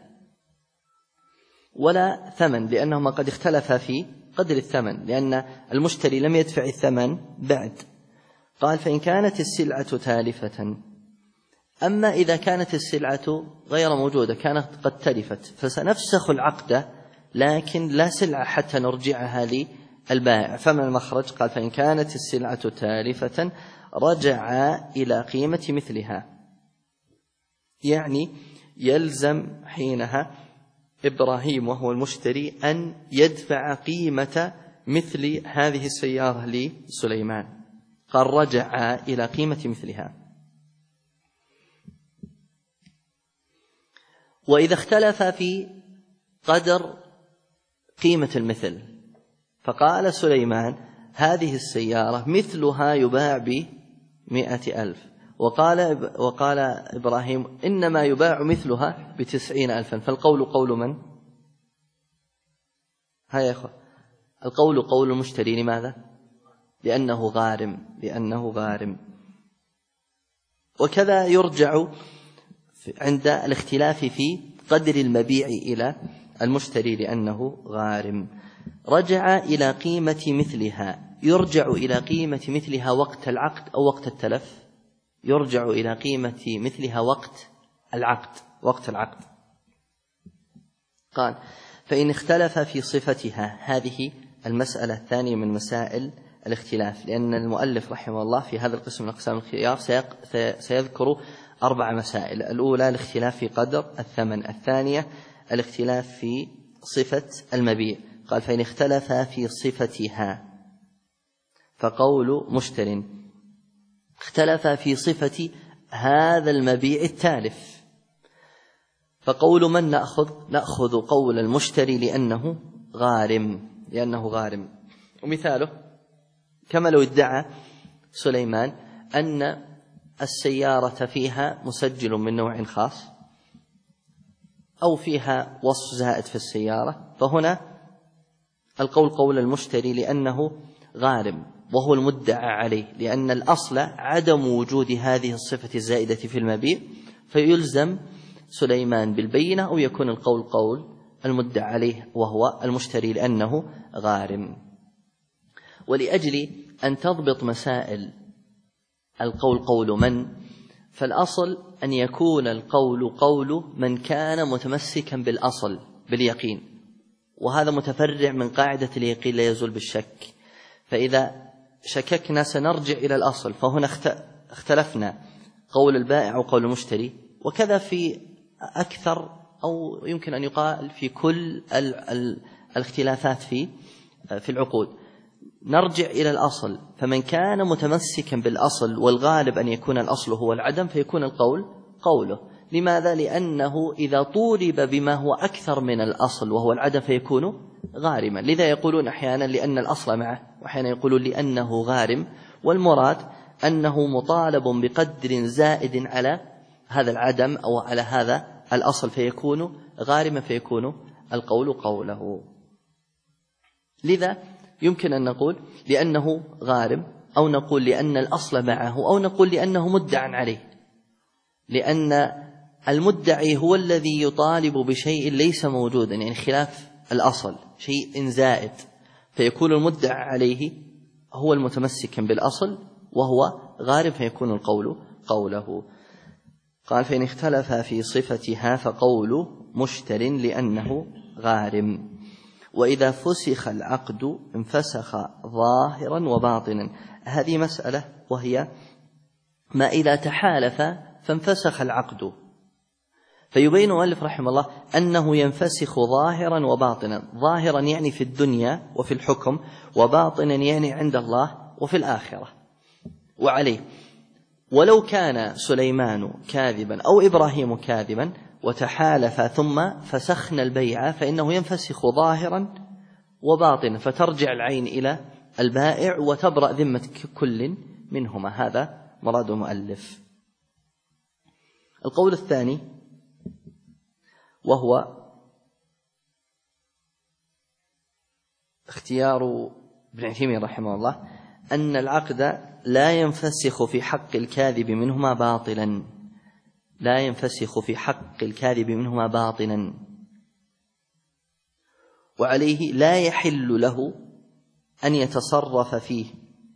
ولا ثمن، لأنهما قد اختلفا في قدر الثمن، لأن المشتري لم يدفع الثمن بعد. قال: فإن كانت السلعة تالفة. أما إذا كانت السلعة غير موجودة، كانت قد تلفت، فسنفسخ العقد لكن لا سلعة حتى نرجعها للبائع. فما المخرج؟ قال: فإن كانت السلعة تالفة رجع إلى قيمة مثلها، يعني يلزم حينها إبراهيم وهو المشتري أن يدفع قيمة مثل هذه السيارة لسليمان. قال: رجع إلى قيمة مثلها. وإذا اختلف في قدر قيمة المثل، فقال سليمان: هذه السيارة مثلها يباع ب100,000، وقال إبراهيم: إنما يباع مثلها ب90,000، فالقول قول من؟ ها يا أخوة، القول قول المشتري. لماذا؟ لأنه غارم. وكذا يرجع عند الاختلاف في قدر المبيع إلى المشتري لأنه غارم. رجع إلى قيمة مثلها، يرجع إلى قيمة مثلها وقت العقد أو وقت التلف؟ يرجع إلى قيمة مثلها وقت العقد. قال: فإن اختلف في صفتها. هذه المسألة الثانية من مسائل الاختلاف، لأن المؤلف رحمه الله في هذا القسم من أقسام الخيار سيذكر 4 مسائل. الأولى الاختلاف في قدر الثمن، الثانية الاختلاف في صفة المبيع. قال: فإن اختلف في صفتها فقول مشتر اختلف في صفة هذا المبيع التالف، فقول من نأخذ قول المشتري لأنه غارم. ومثاله كما لو ادعى سليمان أن السيارة فيها مسجل من نوع خاص أو فيها وصف زائد في السيارة، فهنا القول قول المشتري لأنه غارم، وهو المدعى عليه، لأن الأصل عدم وجود هذه الصفة الزائدة في المبيع، فيلزم سليمان بالبينة، أو يكون القول قول المدعى عليه وهو المشتري لأنه غارم. ولأجل أن تضبط مسائل القول قول من، فالأصل أن يكون القول قول من كان متمسكا بالأصل باليقين، وهذا متفرع من قاعدة اليقين لا يزول بالشك. فإذا شككنا سنرجع إلى الأصل، فهنا اختلفنا قول البائع وقول المشتري. وكذا في أكثر أو يمكن أن يقال في كل الاختلافات في العقود. نرجع إلى الأصل، فمن كان متمسكا بالأصل والغالب أن يكون الأصل هو العدم فيكون القول قوله. لماذا؟ لأنه إذا طولب بما هو أكثر من الأصل وهو العدم فيكون غارما. لذا يقولون أحيانا لأن الأصل معه، وأحيانا يقولون لأنه غارم، والمراد أنه مطالب بقدر زائد على هذا العدم أو على هذا الأصل فيكون غارما، فيكون القول قوله. لذا يمكن أن نقول لأنه غارم، أو نقول لأن الأصل معه، أو نقول لأنه مدعى عليه، لأن المدعي هو الذي يطالب بشيء ليس موجودا، يعني خلاف الأصل، شيء زائد، فيكون المدعى عليه هو المتمسك بالأصل وهو غارم فيكون القول قوله. قال فإن اختلف في صفتها فقول مشتر لأنه غارم. وإذا فسخ العقد انفسخ ظاهرا وباطنا. هذه مسألة، وهي ما إذا تحالف فانفسخ العقد، فيبين المؤلف رحمه الله أنه ينفسخ ظاهرا وباطنا. ظاهرا يعني في الدنيا وفي الحكم، وباطنا يعني عند الله وفي الآخرة. وعليه ولو كان سليمان كاذبا أو إبراهيم كاذبا وتحالف ثم فسخنا البيع فإنه ينفسخ ظاهرا وباطنا، فترجع العين إلى البائع وتبرأ ذمة كل منهما. هذا مراد المؤلف. القول الثاني وهو اختيار ابن عثيمين رحمه الله أن العقد لا ينفسخ في حق الكاذب منهما باطلا، لا ينفسخ في حق الكاذب منهما باطلا، وعليه لا يحل له أن يتصرف فيه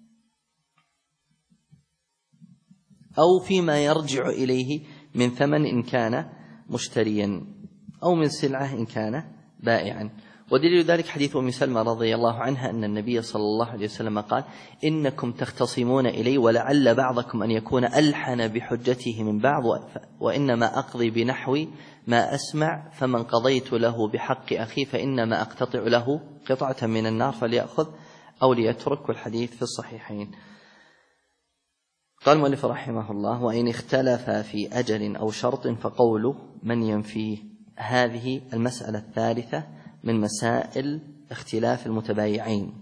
أو فيما يرجع إليه من ثمن إن كان مشتريا أو من سلعة إن كان بائعا. ودليل ذلك حديث أم سلمة رضي الله عنها أن النبي صلى الله عليه وسلم قال: إنكم تختصمون إلي ولعل بعضكم أن يكون ألحن بحجته من بعض، وإنما أقضي بنحو ما أسمع، فمن قضيت له بحق أخي فإنما أقتطع له قطعة من النار فليأخذ أو ليترك. والحديث في الصحيحين. قال المؤلف رحمه الله: وإن اختلف في أجل أو شرط فقول من ينفيه. هذه المسألة الثالثة من مسائل اختلاف المتبايعين.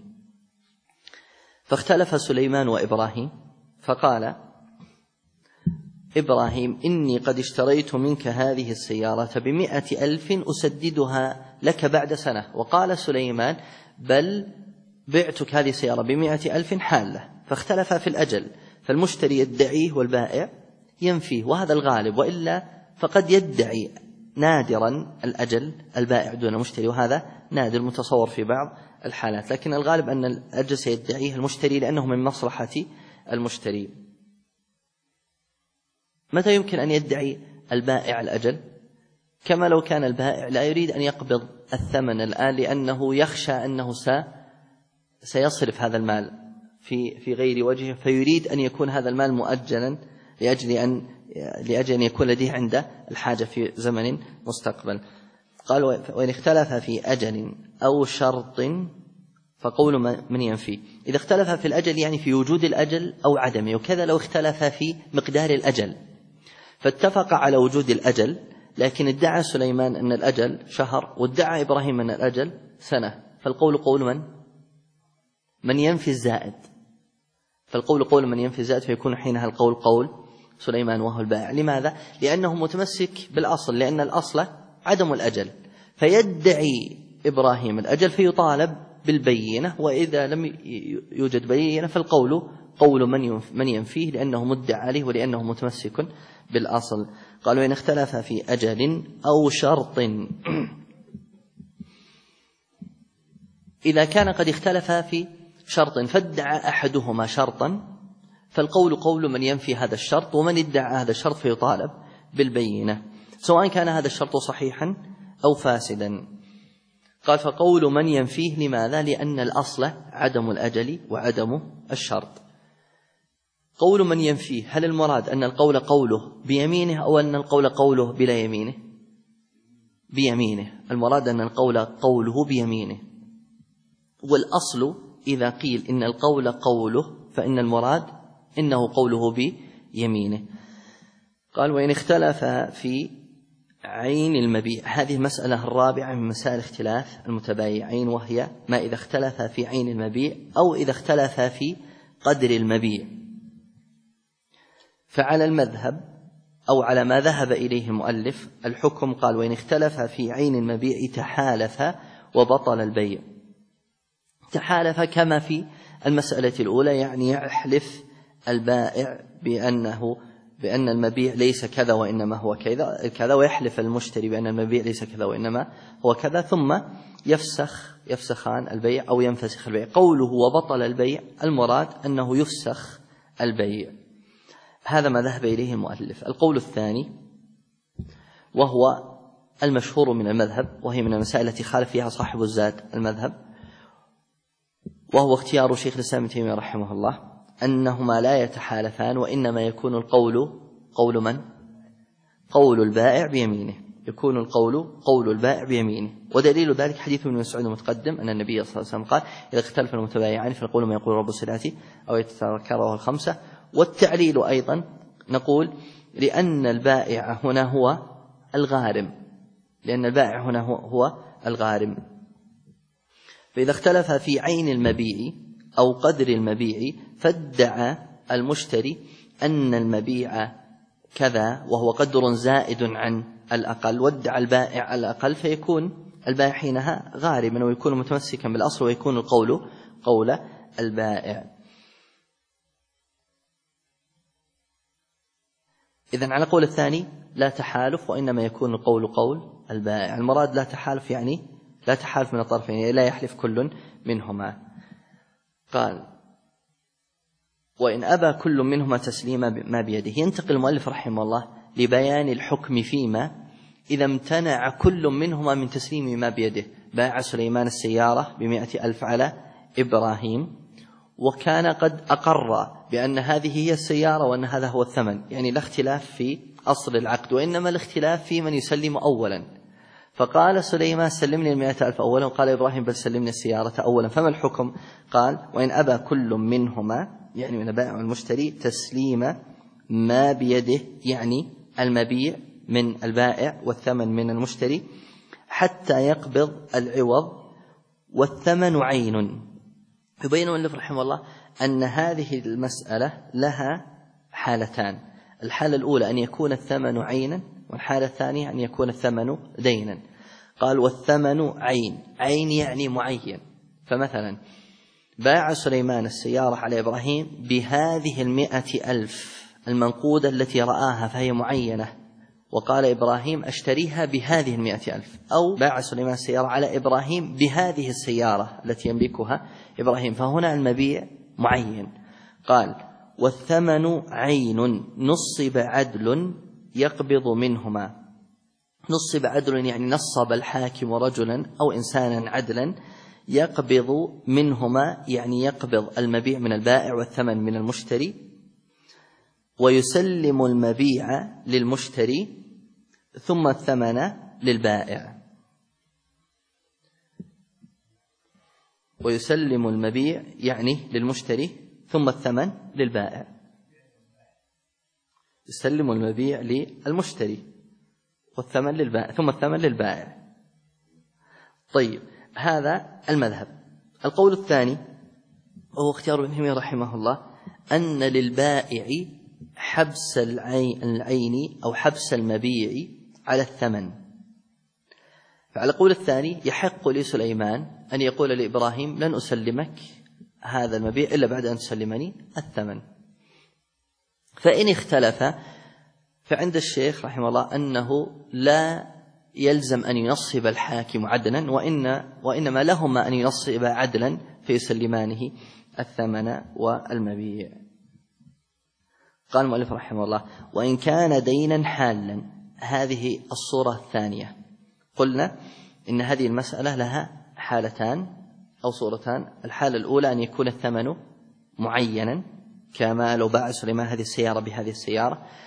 فاختلف سليمان وإبراهيم، فقال إبراهيم: إني قد اشتريت منك هذه السيارة ب100,000 أسددها لك بعد سنة. وقال سليمان: بل بعتك هذه السيارة ب100,000 حالة. فاختلف في الأجل، فالمشتري يدعيه والبائع ينفيه، وهذا الغالب، وإلا فقد يدعي نادرا الأجل البائع دون المشتري، وهذا نادر متصور في بعض الحالات، لكن الغالب أن الأجل سيدعيه المشتري لأنه من مصلحة المشتري. متى يمكن أن يدعي البائع الأجل؟ كما لو كان البائع لا يريد أن يقبض الثمن الآن لأنه يخشى أنه سيصرف هذا المال في غير وجهه، فيريد أن يكون هذا المال مؤجلا لأجل أن يكون لديه عند الحاجة في زمن مستقبل. قال: وإن اختلف في أجل أو شرط فقول من ينفي. إذا اختلف في الأجل يعني في وجود الأجل أو عدمه، وكذا لو اختلف في مقدار الأجل، فاتفق على وجود الأجل، لكن ادعى سليمان أن الأجل شهر وادعى إبراهيم أن الأجل سنة، فالقول قول من ينفي الزائد. فالقول قول من ينفي الزائد، فيكون حينها القول قول سليمان وهو البائع. لماذا؟ لأنه متمسك بالأصل، لأن الأصل عدم الأجل، فيدعي إبراهيم الأجل فيطالب بالبينة، وإذا لم يوجد بينة فالقول قول من ينفيه، لأنه مدعى عليه ولأنه متمسك بالأصل. قالوا: إن اختلف في أجل أو شرط. إذا كان قد اختلف في شرط فادعى أحدهما شرطا، فالقول قول من ينفي هذا الشرط، ومن ادعى هذا الشرط فيطالب بالبينة، سواء كان هذا الشرط صحيحا أو فاسدا. قال: فقول من ينفيه. لماذا؟ لأن الأصل عدم الأجل وعدم الشرط. قول من ينفيه، هل المراد أن القول قوله بيمينه أو أن القول قوله بلا يمينه؟ بيمينه، المراد أن القول قوله بيمينه. والأصل إذا قيل إن القول قوله فإن المراد إنه قوله بيمينه. قال وإن اختلف في عين المبيع، هذه المسألة الرابعة من مسائل اختلاف المتبايعين، وهي ما إذا اختلف في عين المبيع أو إذا اختلف في قدر المبيع. فعلى المذهب أو على ما ذهب إليه المؤلف الحكم، قال وإن اختلف في عين المبيع تحالف وبطل البيع. تحالف كما في المسألة الأولى، يعني يحلف البائع بأن المبيع ليس كذا وإنما هو كذا، ويحلف المشتري بأن المبيع ليس كذا وإنما هو كذا، ثم يفسخان البيع أو ينفسخ البيع. قوله وبطل البيع المراد أنه يفسخ البيع. هذا ما ذهب إليه المؤلف. القول الثاني وهو المشهور من المذهب، وهي من المسائل التي خالف فيها صاحب الزاد المذهب، وهو اختيار شيخ الإسلام ابن تيمية رحمه الله، أنهما لا يتحالفان، وإنما يكون القول قول من؟ قول البائع بيمينه، يكون القول قول البائع بيمينه. ودليل ذلك حديث ابن مسعود المتقدم أن النبي صلى الله عليه وسلم قال إذا اختلف المتبايعان فيقول ما يقول رب السلعة أو يتذكره الخمسة. والتعليل أيضا نقول لأن البائع هنا هو الغارم، لأن البائع هنا هو الغارم. فإذا اختلف في عين المبيع أو قدر المبيع فادعى المشتري أن المبيع كذا وهو قدر زائد عن الأقل، وادعى البائع الأقل، فيكون البائع حينها غارما ويكون متمسكا بالأصل، ويكون القول قول البائع. إذن على قول الثاني لا تحالف، وإنما يكون القول قول البائع. المراد لا تحالف يعني لا تحالف من الطرفين، يعني لا يحلف كل منهما. قال وإن أبى كل منهما تسليم ما بيده. ينتقل المؤلف رحمه الله لبيان الحكم فيما إذا امتنع كل منهما من تسليم ما بيده. باع سليمان السيارة ب100,000 على إبراهيم، وكان قد أقر بأن هذه هي السيارة وأن هذا هو الثمن، يعني لا اختلاف في أصل العقد، وإنما الاختلاف في من يسلم أولا. فقال سليمان سلمني 100,000 أولا، وقال إبراهيم بل سلمني السيارة أولا. فما الحكم؟ قال وإن أبى كل منهما، يعني من البائع والمشتري، تسليم ما بيده، يعني المبيع من البائع والثمن من المشتري، حتى يقبض العوض والثمن عين. يبين المؤلف رحمه الله أن هذه المسألة لها حالتان. الحالة الأولى أن يكون الثمن عينا، والحالة الثانية أن يكون الثمن دينا. قال والثمن عين يعني معين. فمثلا باع سليمان السيارة على إبراهيم بهذه 100,000 المنقودة التي رآها فهي معينة، وقال إبراهيم أشتريها بهذه 100,000. أو باع سليمان السيارة على إبراهيم بهذه السيارة التي يملكها إبراهيم، فهنا المبيع معين. قال والثمن عين نصب عدل يقبض منهما. نصب عدل يعني نصب الحاكم رجلا أو إنسانا عدلا، يقبض منهما يعني يقبض المبيع من البائع والثمن من المشتري، ويسلم المبيع للمشتري ثم الثمن للبائع. ويسلم المبيع يعني للمشتري ثم الثمن للبائع. يسلم المبيع للمشتري والثمن للبائع ثم الثمن للبائع. طيب هذا المذهب. القول الثاني وهو اختيار ابن تيمية رحمه الله أن للبائع حبس العين أو حبس المبيع على الثمن. فعلى قول الثاني يحق لسليمان أن يقول لإبراهيم لن أسلمك هذا المبيع إلا بعد أن تسلمني الثمن. فإن اختلف فعند الشيخ رحمه الله أنه لا يلزم أن ينصب الحاكم عدلا، وإنما لهما أن ينصب عدلا فيسلمانه الثمن والمبيع. قال المؤلف رحمه الله وإن كان دينا حالا. هذه الصورة الثانية. قلنا إن هذه المسألة لها حالتان أو صورتان. الحالة الأولى أن يكون الثمن معينا كما لو باع سليمان هذه السيارة بهذه السيارة.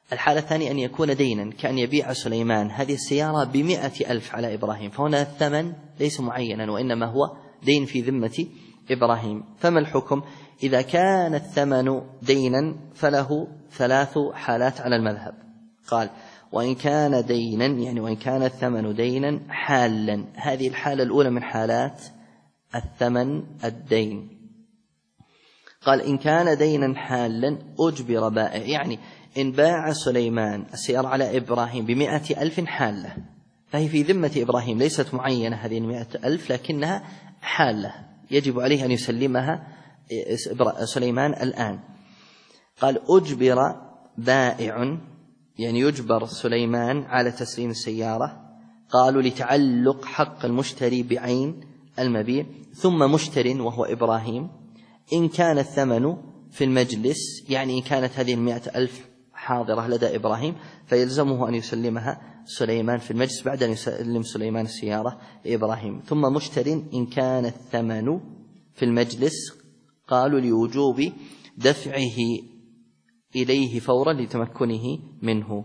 الحالة الثانية أن يكون دينا، كأن يبيع سليمان هذه السيارة ب100,000 على إبراهيم، فهنا الثمن ليس معينا وإنما هو دين في ذمة إبراهيم. فما الحكم؟ إذا كان الثمن دينا فله 3 حالات على المذهب. قال: وإن كان دينا، يعني وإن كان الثمن دينا حالا، هذه الحالة الأولى من حالات الثمن الدين. قال: إن كان دينا حالا أجبر بائع، يعني إن باع سليمان السيارة على إبراهيم ب100,000 حالة، فهي في ذمة إبراهيم، ليست معينة هذه 100,000 لكنها حالة يجب عليه أن يسلمها سليمان الآن. قال: أجبر بائع، يعني يجبر سليمان على تسليم السيارة. قالوا: لتعلق حق المشتري بعين المبيع، ثم مشتر وهو إبراهيم. إن كان الثمن في المجلس، يعني إن كانت هذه 100,000 حاضرة لدى إبراهيم فيلزمه أن يسلمها سليمان في المجلس بعد أن يسلم سليمان السيارة لإبراهيم. ثم مشتر إن كان الثمن في المجلس، قالوا لوجوب دفعه إليه فورا لتمكنه منه.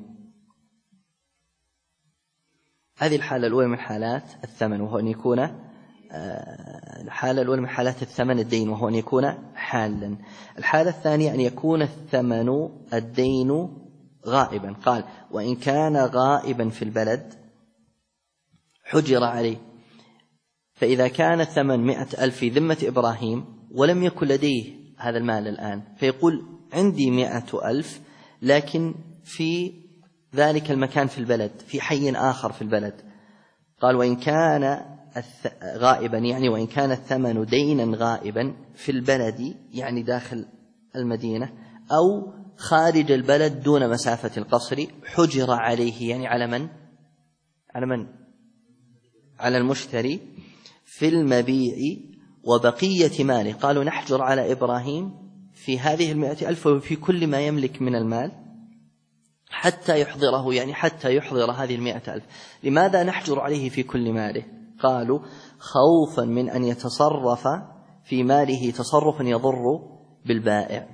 هذه الحالة الأولى من حالات الثمن، وهو أن يكون الحالة الأولى من حالات الثمن الدين، وهو أن يكون حالا. الحالة الثانية أن يكون الثمن الدين غائبا. قال: وإن كان غائبا في البلد حجر عليه. فإذا كان الثمن 100,000 في ذمة إبراهيم ولم يكن لديه هذا المال الآن، فيقول: عندي 100,000 لكن في ذلك المكان في البلد، في حي آخر في البلد. قال: وإن كان غائبا، يعني وإن كان الثمن دينا غائبا في البلد، يعني داخل المدينة أو خارج البلد دون مسافة القصر، حجر عليه، يعني على من؟ على المشتري في المبيع وبقية ماله. قالوا: نحجر على إبراهيم في هذه 100,000 وفي كل ما يملك من المال حتى يحضره، يعني حتى يحضر هذه 100,000. لماذا نحجر عليه في كل ماله؟ قالوا: خوفا من أن يتصرف في ماله تصرفا يضر بالبائع.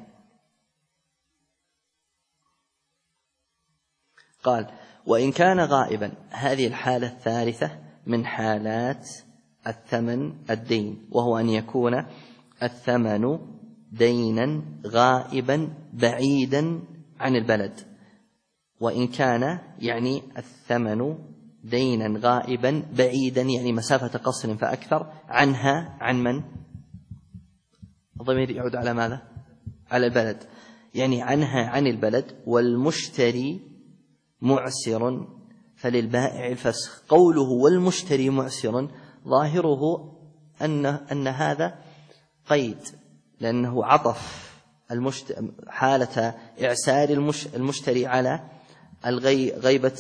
قال: وإن كان غائبا، هذه الحالة الثالثة من حالات الثمن الدين، وهو أن يكون الثمن دينا غائبا بعيدا عن البلد. وإن كان، يعني الثمن دينا غائبا بعيدا، يعني مسافة قصر فأكثر، عنها، عن من؟ الضمير يعود على ماذا؟ على البلد، يعني عنها عن البلد. والمشتري معسر فللبائع الفسخ. قوله والمشتري معسر ظاهره أن هذا قيد، لأنه عطف حالة إعسار المشتري على غيبة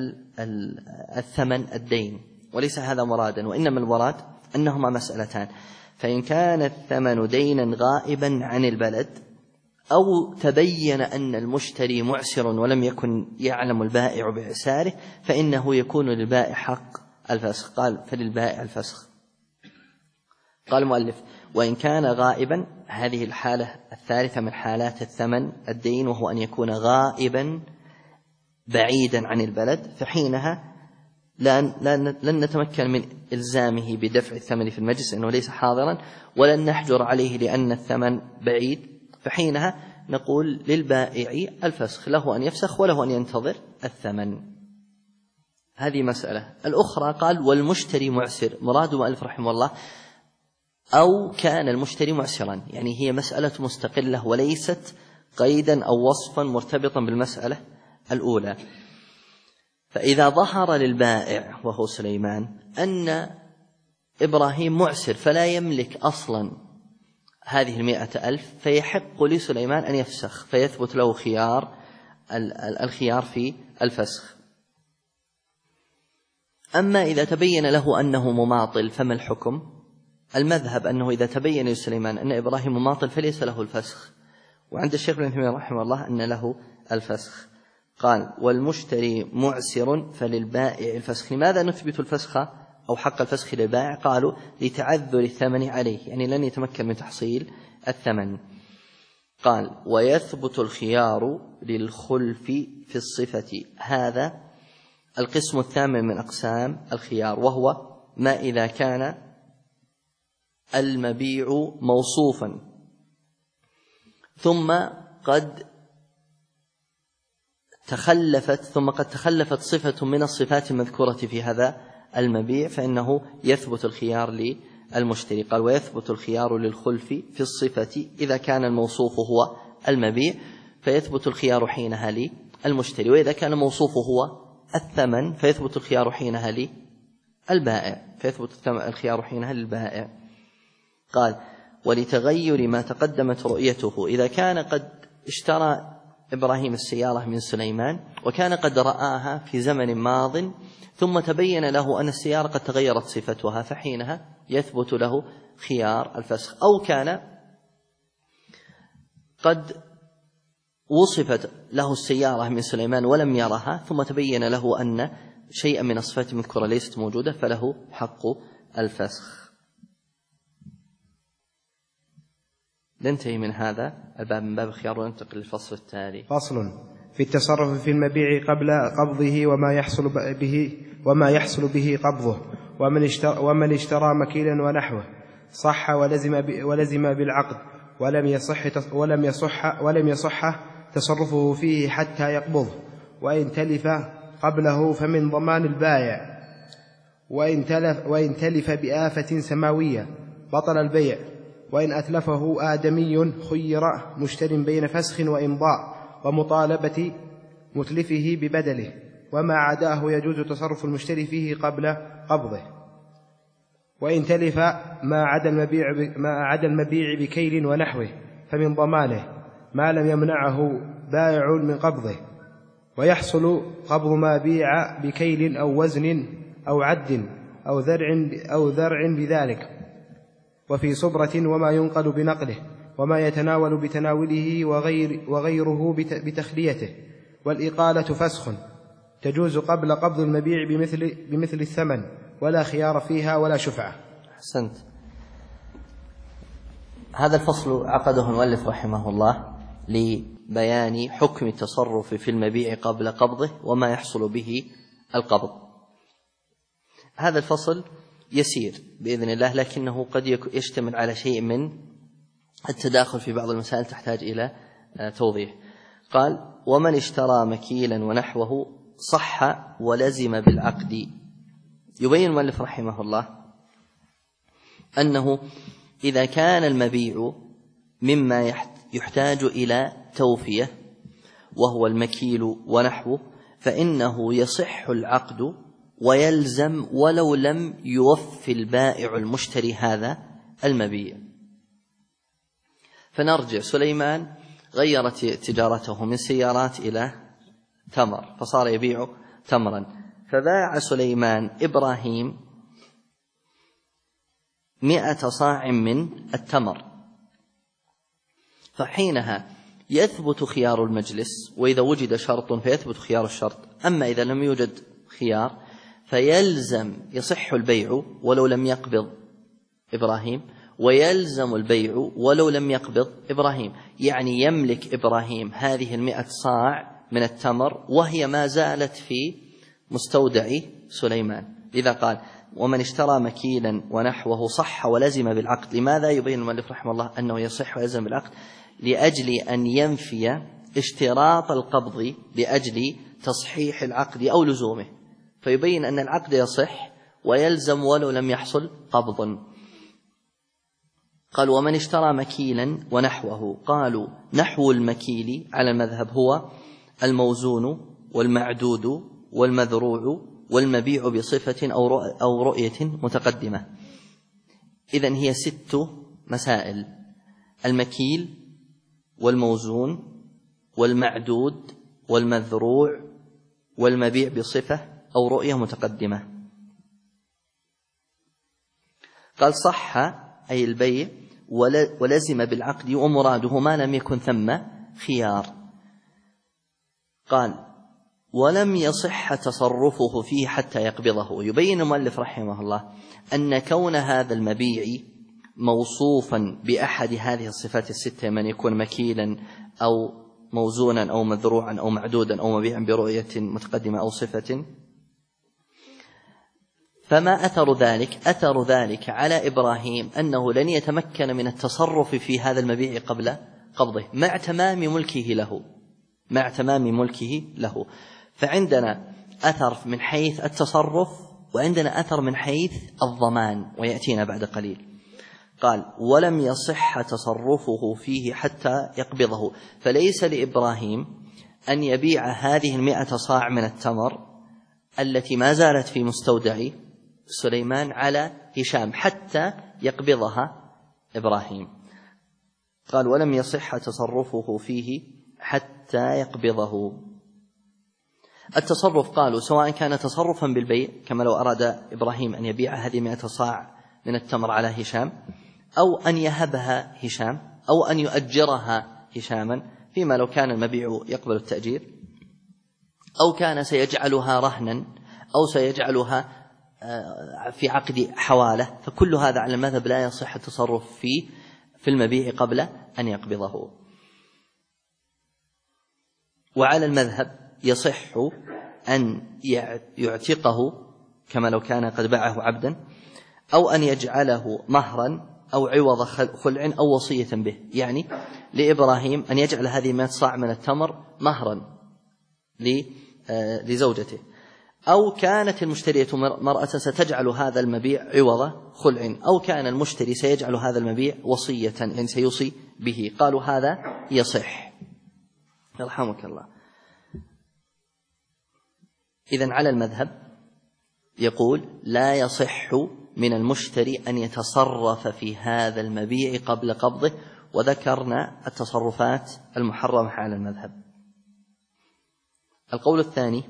الثمن الدين، وليس هذا مرادا، وإنما المراد أنهما مسألتان. فإن كان الثمن دينا غائبا عن البلد، أو تبين أن المشتري معسر ولم يكن يعلم البائع بإعساره، فإنه يكون للبائع حق الفسخ. قال: فللبائع الفسخ. قال المؤلف: وإن كان غائبا، هذه الحالة الثالثة من حالات الثمن الدين، وهو أن يكون غائبا بعيدا عن البلد، فحينها لن نتمكن من إلزامه بدفع الثمن في المجلس لأنه ليس حاضرا، ولن نحجر عليه لأن الثمن بعيد. فحينها نقول للبائع الفسخ، له أن يفسخ وله أن ينتظر الثمن. هذه مسألة. الأخرى قال: والمشتري معسر. مراد مؤلف رحمه الله أو كان المشتري معسرا، يعني هي مسألة مستقلة وليست قيدا أو وصفا مرتبطا بالمسألة الأولى. فإذا ظهر للبائع وهو سليمان أن إبراهيم معسر فلا يملك أصلا هذه 100,000، فيحق لسليمان أن يفسخ، فيثبت له الخيار في الفسخ. أما إذا تبين له أنه مماطل فما الحكم؟ المذهب أنه إذا تبين لسليمان أن إبراهيم مماطل فليس له الفسخ، وعند الشيخ ابن تيمية رحمه الله أن له الفسخ. قال: والمشتري معسر فللبائع الفسخ. لماذا نثبت الفسخ أو حق الفسخ للبائع؟ قالوا: لتعذر الثمن عليه، يعني لن يتمكن من تحصيل الثمن. قال ويثبت الخيار للخلف في الصفة. هذا القسم الثامن من أقسام الخيار، وهو ما إذا كان المبيع موصوفا ثم قد تخلفت صفة من الصفات المذكورة في هذا المبيع، فإنه يثبت الخيار للمشتري. قال ويثبت الخيار للخلف في الصفة إذا كان الموصوف هو المبيع، فيثبت الخيار حينها للمشتري، وإذا كان الموصوف هو الثمن فيثبت الخيار حينها للبائع، قال ولتغير ما تقدمت رؤيته، إذا كان قد اشترى إبراهيم السيارة من سليمان وكان قد رآها في زمن ماض ثم تبين له أن السيارة قد تغيرت صفتها، فحينها يثبت له خيار الفسخ. أو كان قد وصفت له السيارة من سليمان ولم يرها ثم تبين له أن شيئا من الصفات المذكورة ليست موجودة، فله حق الفسخ. ننتهي من هذا الباب من باب الخيار وننتقل للفصل التالي. فصل في التصرف في المبيع قبل قبضه وما يحصل به قبضه. ومن اشترى مكيلا ونحوه صح ولزم بالعقد ولم يصح تصرفه فيه حتى يقبضه، وإن تلف قبله فمن ضمان البائع، وإن تلف بآفة سماوية بطل البيع، وإن أتلفه آدمي خير مشتر بين فسخ وإمضاء ومطالبة متلفه ببدله، وما عداه يجوز تصرف المشتري فيه قبل قبضه. وإن تلف ما عدا المبيع بكيل ونحوه فمن ضمانه ما لم يمنعه بائع من قبضه، ويحصل قبض ما بيع بكيل أو وزن أو عد أو ذرع بذلك، وفي صبرة وما ينقل بنقله، وما يتناول بتناوله وغيره بتخليته. والإقالة فسخ تجوز قبل قبض المبيع بمثل الثمن، ولا خيار فيها ولا شفعة. أحسنت. هذا الفصل عقده المؤلف رحمه الله لبيان حكم التصرف في المبيع قبل قبضه وما يحصل به القبض. هذا الفصل يسير بإذن الله، لكنه قد يشتمل على شيء من التداخل في بعض المسائل تحتاج إلى توضيح. قال ومن اشترى مكيلا ونحوه صح ولزم بالعقد. يبين المؤلف رحمه الله أنه إذا كان المبيع مما يحتاج إلى توفية وهو المكيل ونحوه فإنه يصح العقد ويلزم ولو لم يوفي البائع المشتري هذا المبيع. فنرجع، سليمان غيرت تجارته من سيارات إلى تمر فصار يبيع تمرا، فباع سليمان إبراهيم 100 صاع من التمر، فحينها يثبت خيار المجلس، وإذا وجد شرط فيثبت خيار الشرط. أما إذا لم يوجد خيار يصح البيع ولو لم يقبض إبراهيم، ويلزم البيع ولو لم يقبض إبراهيم، يعني يملك إبراهيم هذه 100 صاع من التمر وهي ما زالت في مستودع سليمان. لذا قال ومن اشترى مكيلا ونحوه صح ولزم بالعقد. لماذا يبين المؤلف رحمه الله أنه يصح ويلزم بالعقد؟ لأجل أن ينفي اشتراط القبض لأجل تصحيح العقد أو لزومه، فيبين أن العقد يصح ويلزم ولو لم يحصل قبض. قال ومن اشترى مكيلا ونحوه، قالوا نحو المكيل على المذهب هو الموزون والمعدود والمذروع والمبيع بصفة أو رؤية متقدمة. إذن هي 6 مسائل: المكيل والموزون والمعدود والمذروع والمبيع بصفة أو رؤية متقدمة. قال صح أي البيع ولزم بالعقد، ومراده ما لم يكن ثم خيار. قال ولم يصح تصرفه فيه حتى يقبضه. يبين المؤلف رحمه الله أن كون هذا المبيع موصوفا بأحد هذه الصفات الستة، من يكون مكيلا أو موزونا أو مذروعا أو معدودا أو مبيعا برؤية متقدمة أو صفة، فما أثر ذلك؟ أثر ذلك على إبراهيم أنه لن يتمكن من التصرف في هذا المبيع قبل قبضه مع تمام ملكه له. فعندنا أثر من حيث التصرف، وعندنا أثر من حيث الضمان، ويأتينا بعد قليل. قال: ولم يصح تصرفه فيه حتى يقبضه، فليس لإبراهيم أن يبيع هذه 100 صاع من التمر التي ما زالت في مستودع سليمان على هشام حتى يقبضها إبراهيم. قال: ولم يصح تصرفه فيه حتى يقبضه. التصرف قالوا سواء كان تصرفا بالبيع، كما لو أراد إبراهيم أن يبيع هذه 100 صاع من التمر على هشام، أو أن يهبها هشام، أو أن يؤجرها هشاما، فيما لو كان المبيع يقبل التأجير، أو كان سيجعلها رهنا، أو سيجعلها في عقد حوالة، فكل هذا على المذهب لا يصح التصرف فيه في المبيع قبل أن يقبضه. وعلى المذهب يصح أن يعتقه كما لو كان قد باعه عبدا، أو أن يجعله مهرا أو عوض خلع أو وصية به. يعني لإبراهيم أن يجعل هذه 100 صاع من التمر مهرا لزوجته، أو كانت المشترية مرأة ستجعل هذا المبيع عوض خلع، أو كان المشتري سيجعل هذا المبيع وصية، يعني سيوصي به. قالوا هذا يصح. يرحمك الله. إذن على المذهب يقول لا يصح من المشتري أن يتصرف في هذا المبيع قبل قبضه، وذكرنا التصرفات المحرمة على المذهب. القول الثاني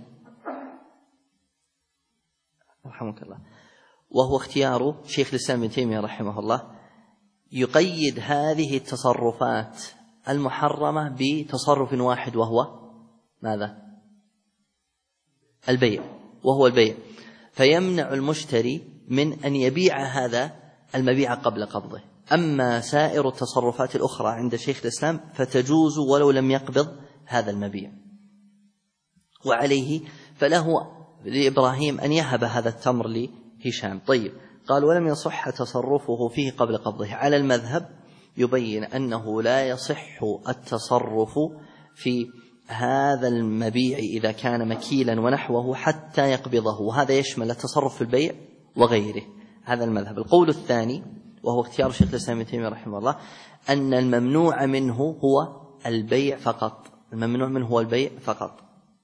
رحمك الله، وهو اختيار شيخ الإسلام ابن تيمية رحمه الله، يقيد هذه التصرفات المحرمة بتصرف واحد، وهو ماذا؟ البيع، وهو البيع. فيمنع المشتري من أن يبيع هذا المبيع قبل قبضه. أما سائر التصرفات الأخرى عند شيخ الإسلام فتجوز ولو لم يقبض هذا المبيع. وعليه فله لإبراهيم أن يهب هذا التمر لهشام. طيب، قال ولم يصح تصرفه فيه قبل قبضه. على المذهب يبين أنه لا يصح التصرف في هذا المبيع إذا كان مكيلا ونحوه حتى يقبضه، وهذا يشمل التصرف في البيع وغيره. هذا المذهب. القول الثاني وهو اختيار شيخ الإسلام ابن تيمية رحمه الله، أن الممنوع منه هو البيع فقط. الممنوع منه هو البيع فقط.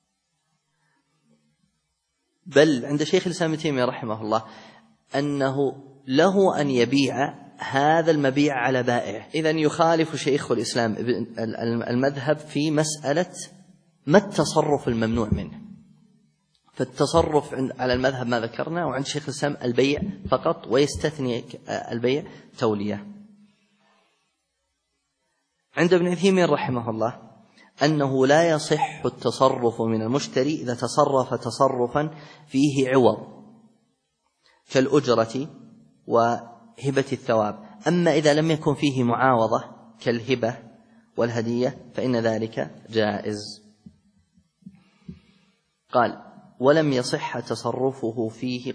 بل عند شيخ الإسلام ابن تيمية رحمه الله أنه له أن يبيع هذا المبيع على بائعه. إذن يخالف شيخ الإسلام المذهب في مسألة ما التصرف الممنوع منه. فالتصرف على المذهب ما ذكرنا، وعند شيخ الإسلام البيع فقط، ويستثني البيع تولية. عند ابن عثيمين رحمه الله أنه لا يصح التصرف من المشتري إذا تصرف تصرفا فيه عوض كالأجرة وهبة الثواب. أما إذا لم يكن فيه معاوضة كالهبة والهدية فإن ذلك جائز. قال ولم يصح تصرفه فيه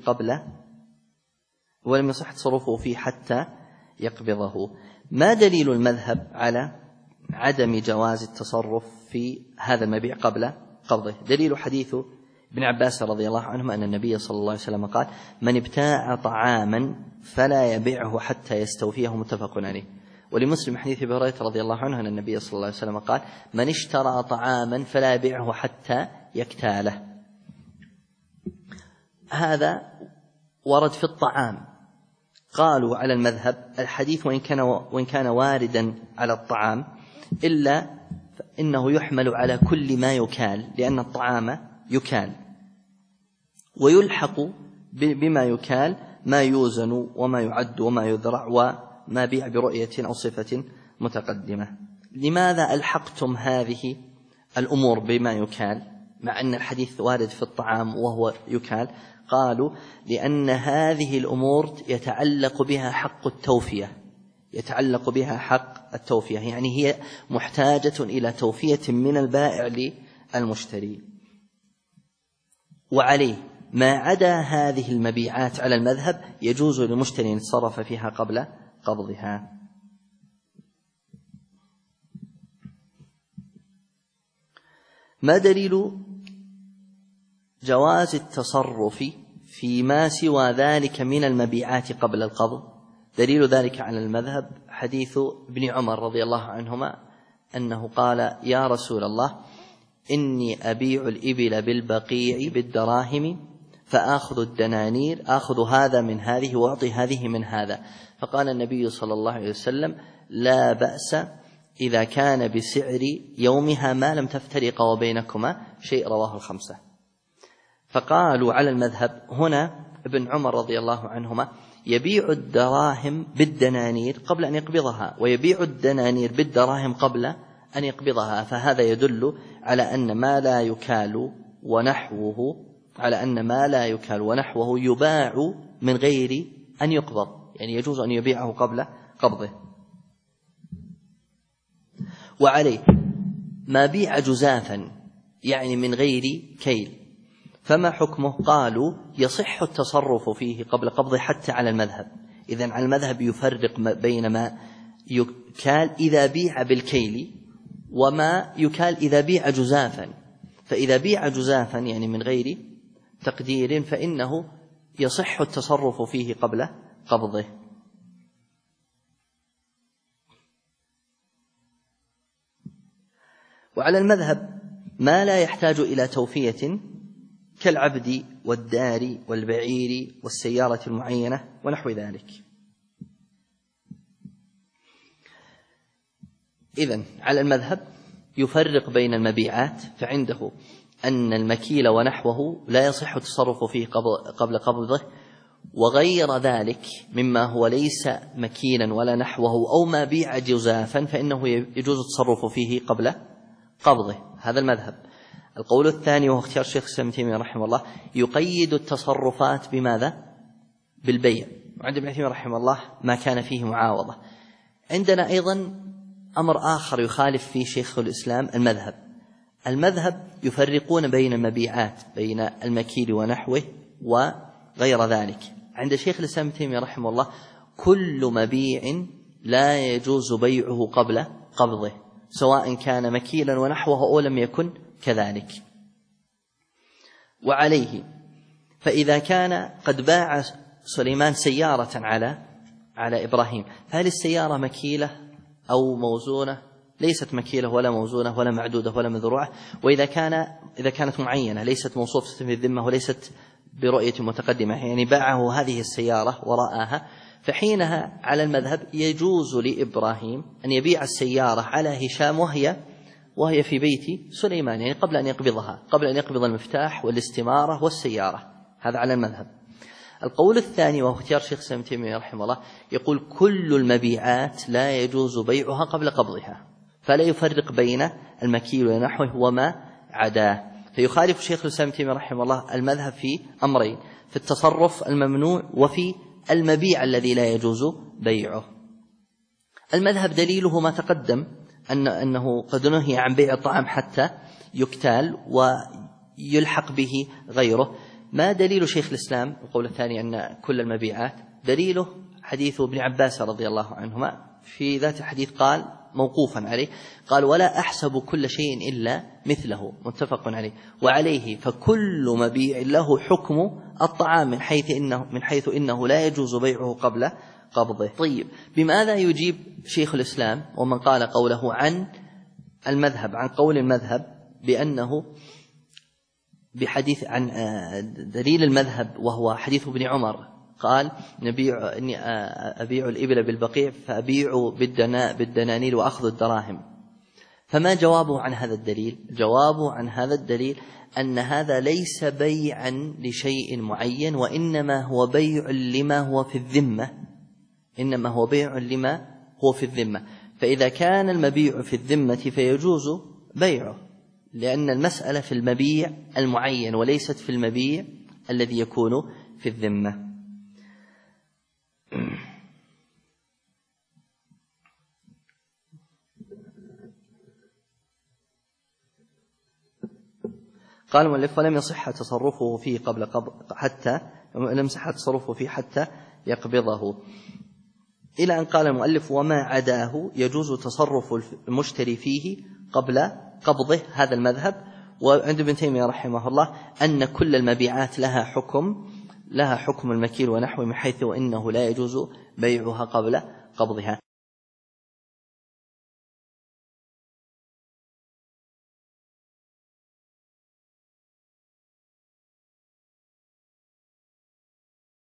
ولم يصح تصرفه فيه حتى يقبضه. ما دليل المذهب على عدم جواز التصرف في هذا المبيع قبل قبضه؟ دليل حديث ابن عباس رضي الله عنهما أن النبي صلى الله عليه وسلم قال من ابتاع طعاما فلا يبيعه حتى يستوفيه، متفق عليه. ولمسلم حديث أبي هريرة رضي الله عنه أن النبي صلى الله عليه وسلم قال من اشترى طعاما فلا يبيعه حتى يكتاله. هذا ورد في الطعام. قالوا على المذهب الحديث وإن كان واردا على الطعام إلا إنه يحمل على كل ما يكال، لأن الطعام يكال، ويلحق بما يكال ما يوزن وما يعد وما يذرع وما بيع برؤية أو صفة متقدمة. لماذا ألحقتم هذه الأمور بما يكال مع أن الحديث وارد في الطعام وهو يكال؟ قالوا لأن هذه الأمور يتعلق بها حق التوفية، يتعلق بها حق التوفية، يعني هي محتاجة إلى توفية من البائع للمشتري. وعليه ما عدا هذه المبيعات على المذهب يجوز للمشتري أن يتصرف فيها قبل قبضها. ما دليل جواز التصرف فيما سوى ذلك من المبيعات قبل القبض؟ دليل ذلك على المذهب حديث ابن عمر رضي الله عنهما أنه قال: يا رسول الله، إني أبيع الإبل بالبقيع بالدراهم فآخذ الدنانير، آخذ هذا من هذه وأعطي هذه من هذا. فقال النبي صلى الله عليه وسلم: لا بأس إذا كان بسعر يومها ما لم تفترق وبينكما شيء. رواه الخمسة. فقالوا على المذهب هنا ابن عمر رضي الله عنهما يبيع الدراهم بالدنانير قبل أن يقبضها، ويبيع الدنانير بالدراهم قبل أن يقبضها، فهذا يدل على أن ما لا يكال ونحوه يباع من غير أن يقبض، يعني يجوز أن يبيعه قبل قبضه. وعليه ما بيع جزافا يعني من غير كيل فما حكمه؟ قالوا يصح التصرف فيه قبل قبضه حتى على المذهب. إذن على المذهب يفرق بين ما يكال إذا بيع بالكيل وما يكال إذا بيع جزافا. فإذا بيع جزافا يعني من غير تقدير فإنه يصح التصرف فيه قبل قبضه. وعلى المذهب ما لا يحتاج إلى توفية كالعبد والدار والبعير والسيارة المعينة ونحو ذلك. إذن على المذهب يفرق بين المبيعات، فعنده أن المكيل ونحوه لا يصح التصرف فيه قبل قبضه، وغير ذلك مما هو ليس مكيلا ولا نحوه أو ما بيع جزافا فإنه يجوز التصرف فيه قبل قبضه. هذا المذهب. القول الثاني وهو اختيار الشيخ الإسلام ابن تيمية رحمه الله يقيد التصرفات بماذا؟ بالبيع. وعند ابن تيمية رحمه الله ما كان فيه معاوضة. عندنا أيضا أمر آخر يخالف فيه شيخ الإسلام المذهب يفرقون بين المبيعات بين المكيل ونحوه وغير ذلك. عند شيخ الإسلام ابن تيمية رحمه الله كل مبيع لا يجوز بيعه قبل قبضه سواء كان مكيلا ونحوه أو لم يكن كذلك. وعليه فإذا كان قد باع سليمان سيارة على إبراهيم، فهل السيارة مكيلة أو موزونة؟ ليست مكيلة ولا موزونة ولا معدودة ولا مذروعة. وإذا كانت معينة ليست موصوفة في الذمة وليست برؤية متقدمة، يعني باعه هذه السيارة ورآها، فحينها على المذهب يجوز لإبراهيم أن يبيع السيارة على هشام وهي في بيت سليمان، يعني قبل أن يقبضها، قبل أن يقبض المفتاح والاستمارة والسيارة. هذا على المذهب. القول الثاني وهو اختيار شيخ الإسلام ابن تيمية رحمه الله يقول كل المبيعات لا يجوز بيعها قبل قبضها، فلا يفرق بين المكيل ونحوه وما عداه. فيخالف شيخ الإسلام ابن تيمية رحمه الله المذهب في أمرين: في التصرف الممنوع وفي المبيع الذي لا يجوز بيعه. المذهب دليله ما تقدم أنه قد نهي عن بيع الطعام حتى يكتال ويلحق به غيره. ما دليل شيخ الإسلام؟ القول الثاني أن كل المبيعات دليله حديث ابن عباس رضي الله عنهما في ذات الحديث قال موقوفا عليه قال: ولا أحسب كل شيء إلا مثله، متفق عليه. وعليه فكل مبيع له حكم الطعام من حيث إنه لا يجوز بيعه قبل قبضه. طيب، بماذا يجيب شيخ الإسلام ومن قال قوله عن المذهب، عن قول المذهب بأنه بحديث عن دليل المذهب وهو حديث ابن عمر قال: إني أبيع الإبل بالبقيع فأبيع بالدنانير وأخذ الدراهم. فما جوابه عن هذا الدليل؟ جوابه عن هذا الدليل أن هذا ليس بيعا لشيء معين، وإنما هو بيع لما هو في الذمة. فإذا كان المبيع في الذمة فيجوز بيعه، لأن المسألة في المبيع المعين وليست في المبيع الذي يكون في الذمة. قال المؤلف ولم يصح تصرفه فيه قبل حتى يقبضه، إلى أن قال المؤلف وما عداه يجوز تصرف المشتري فيه قبل قبضه. هذا المذهب. وعند ابن تيمية رحمه الله أن كل المبيعات لها حكم المكيل ونحوه، من حيث وإنه لا يجوز بيعها قبل قبضها.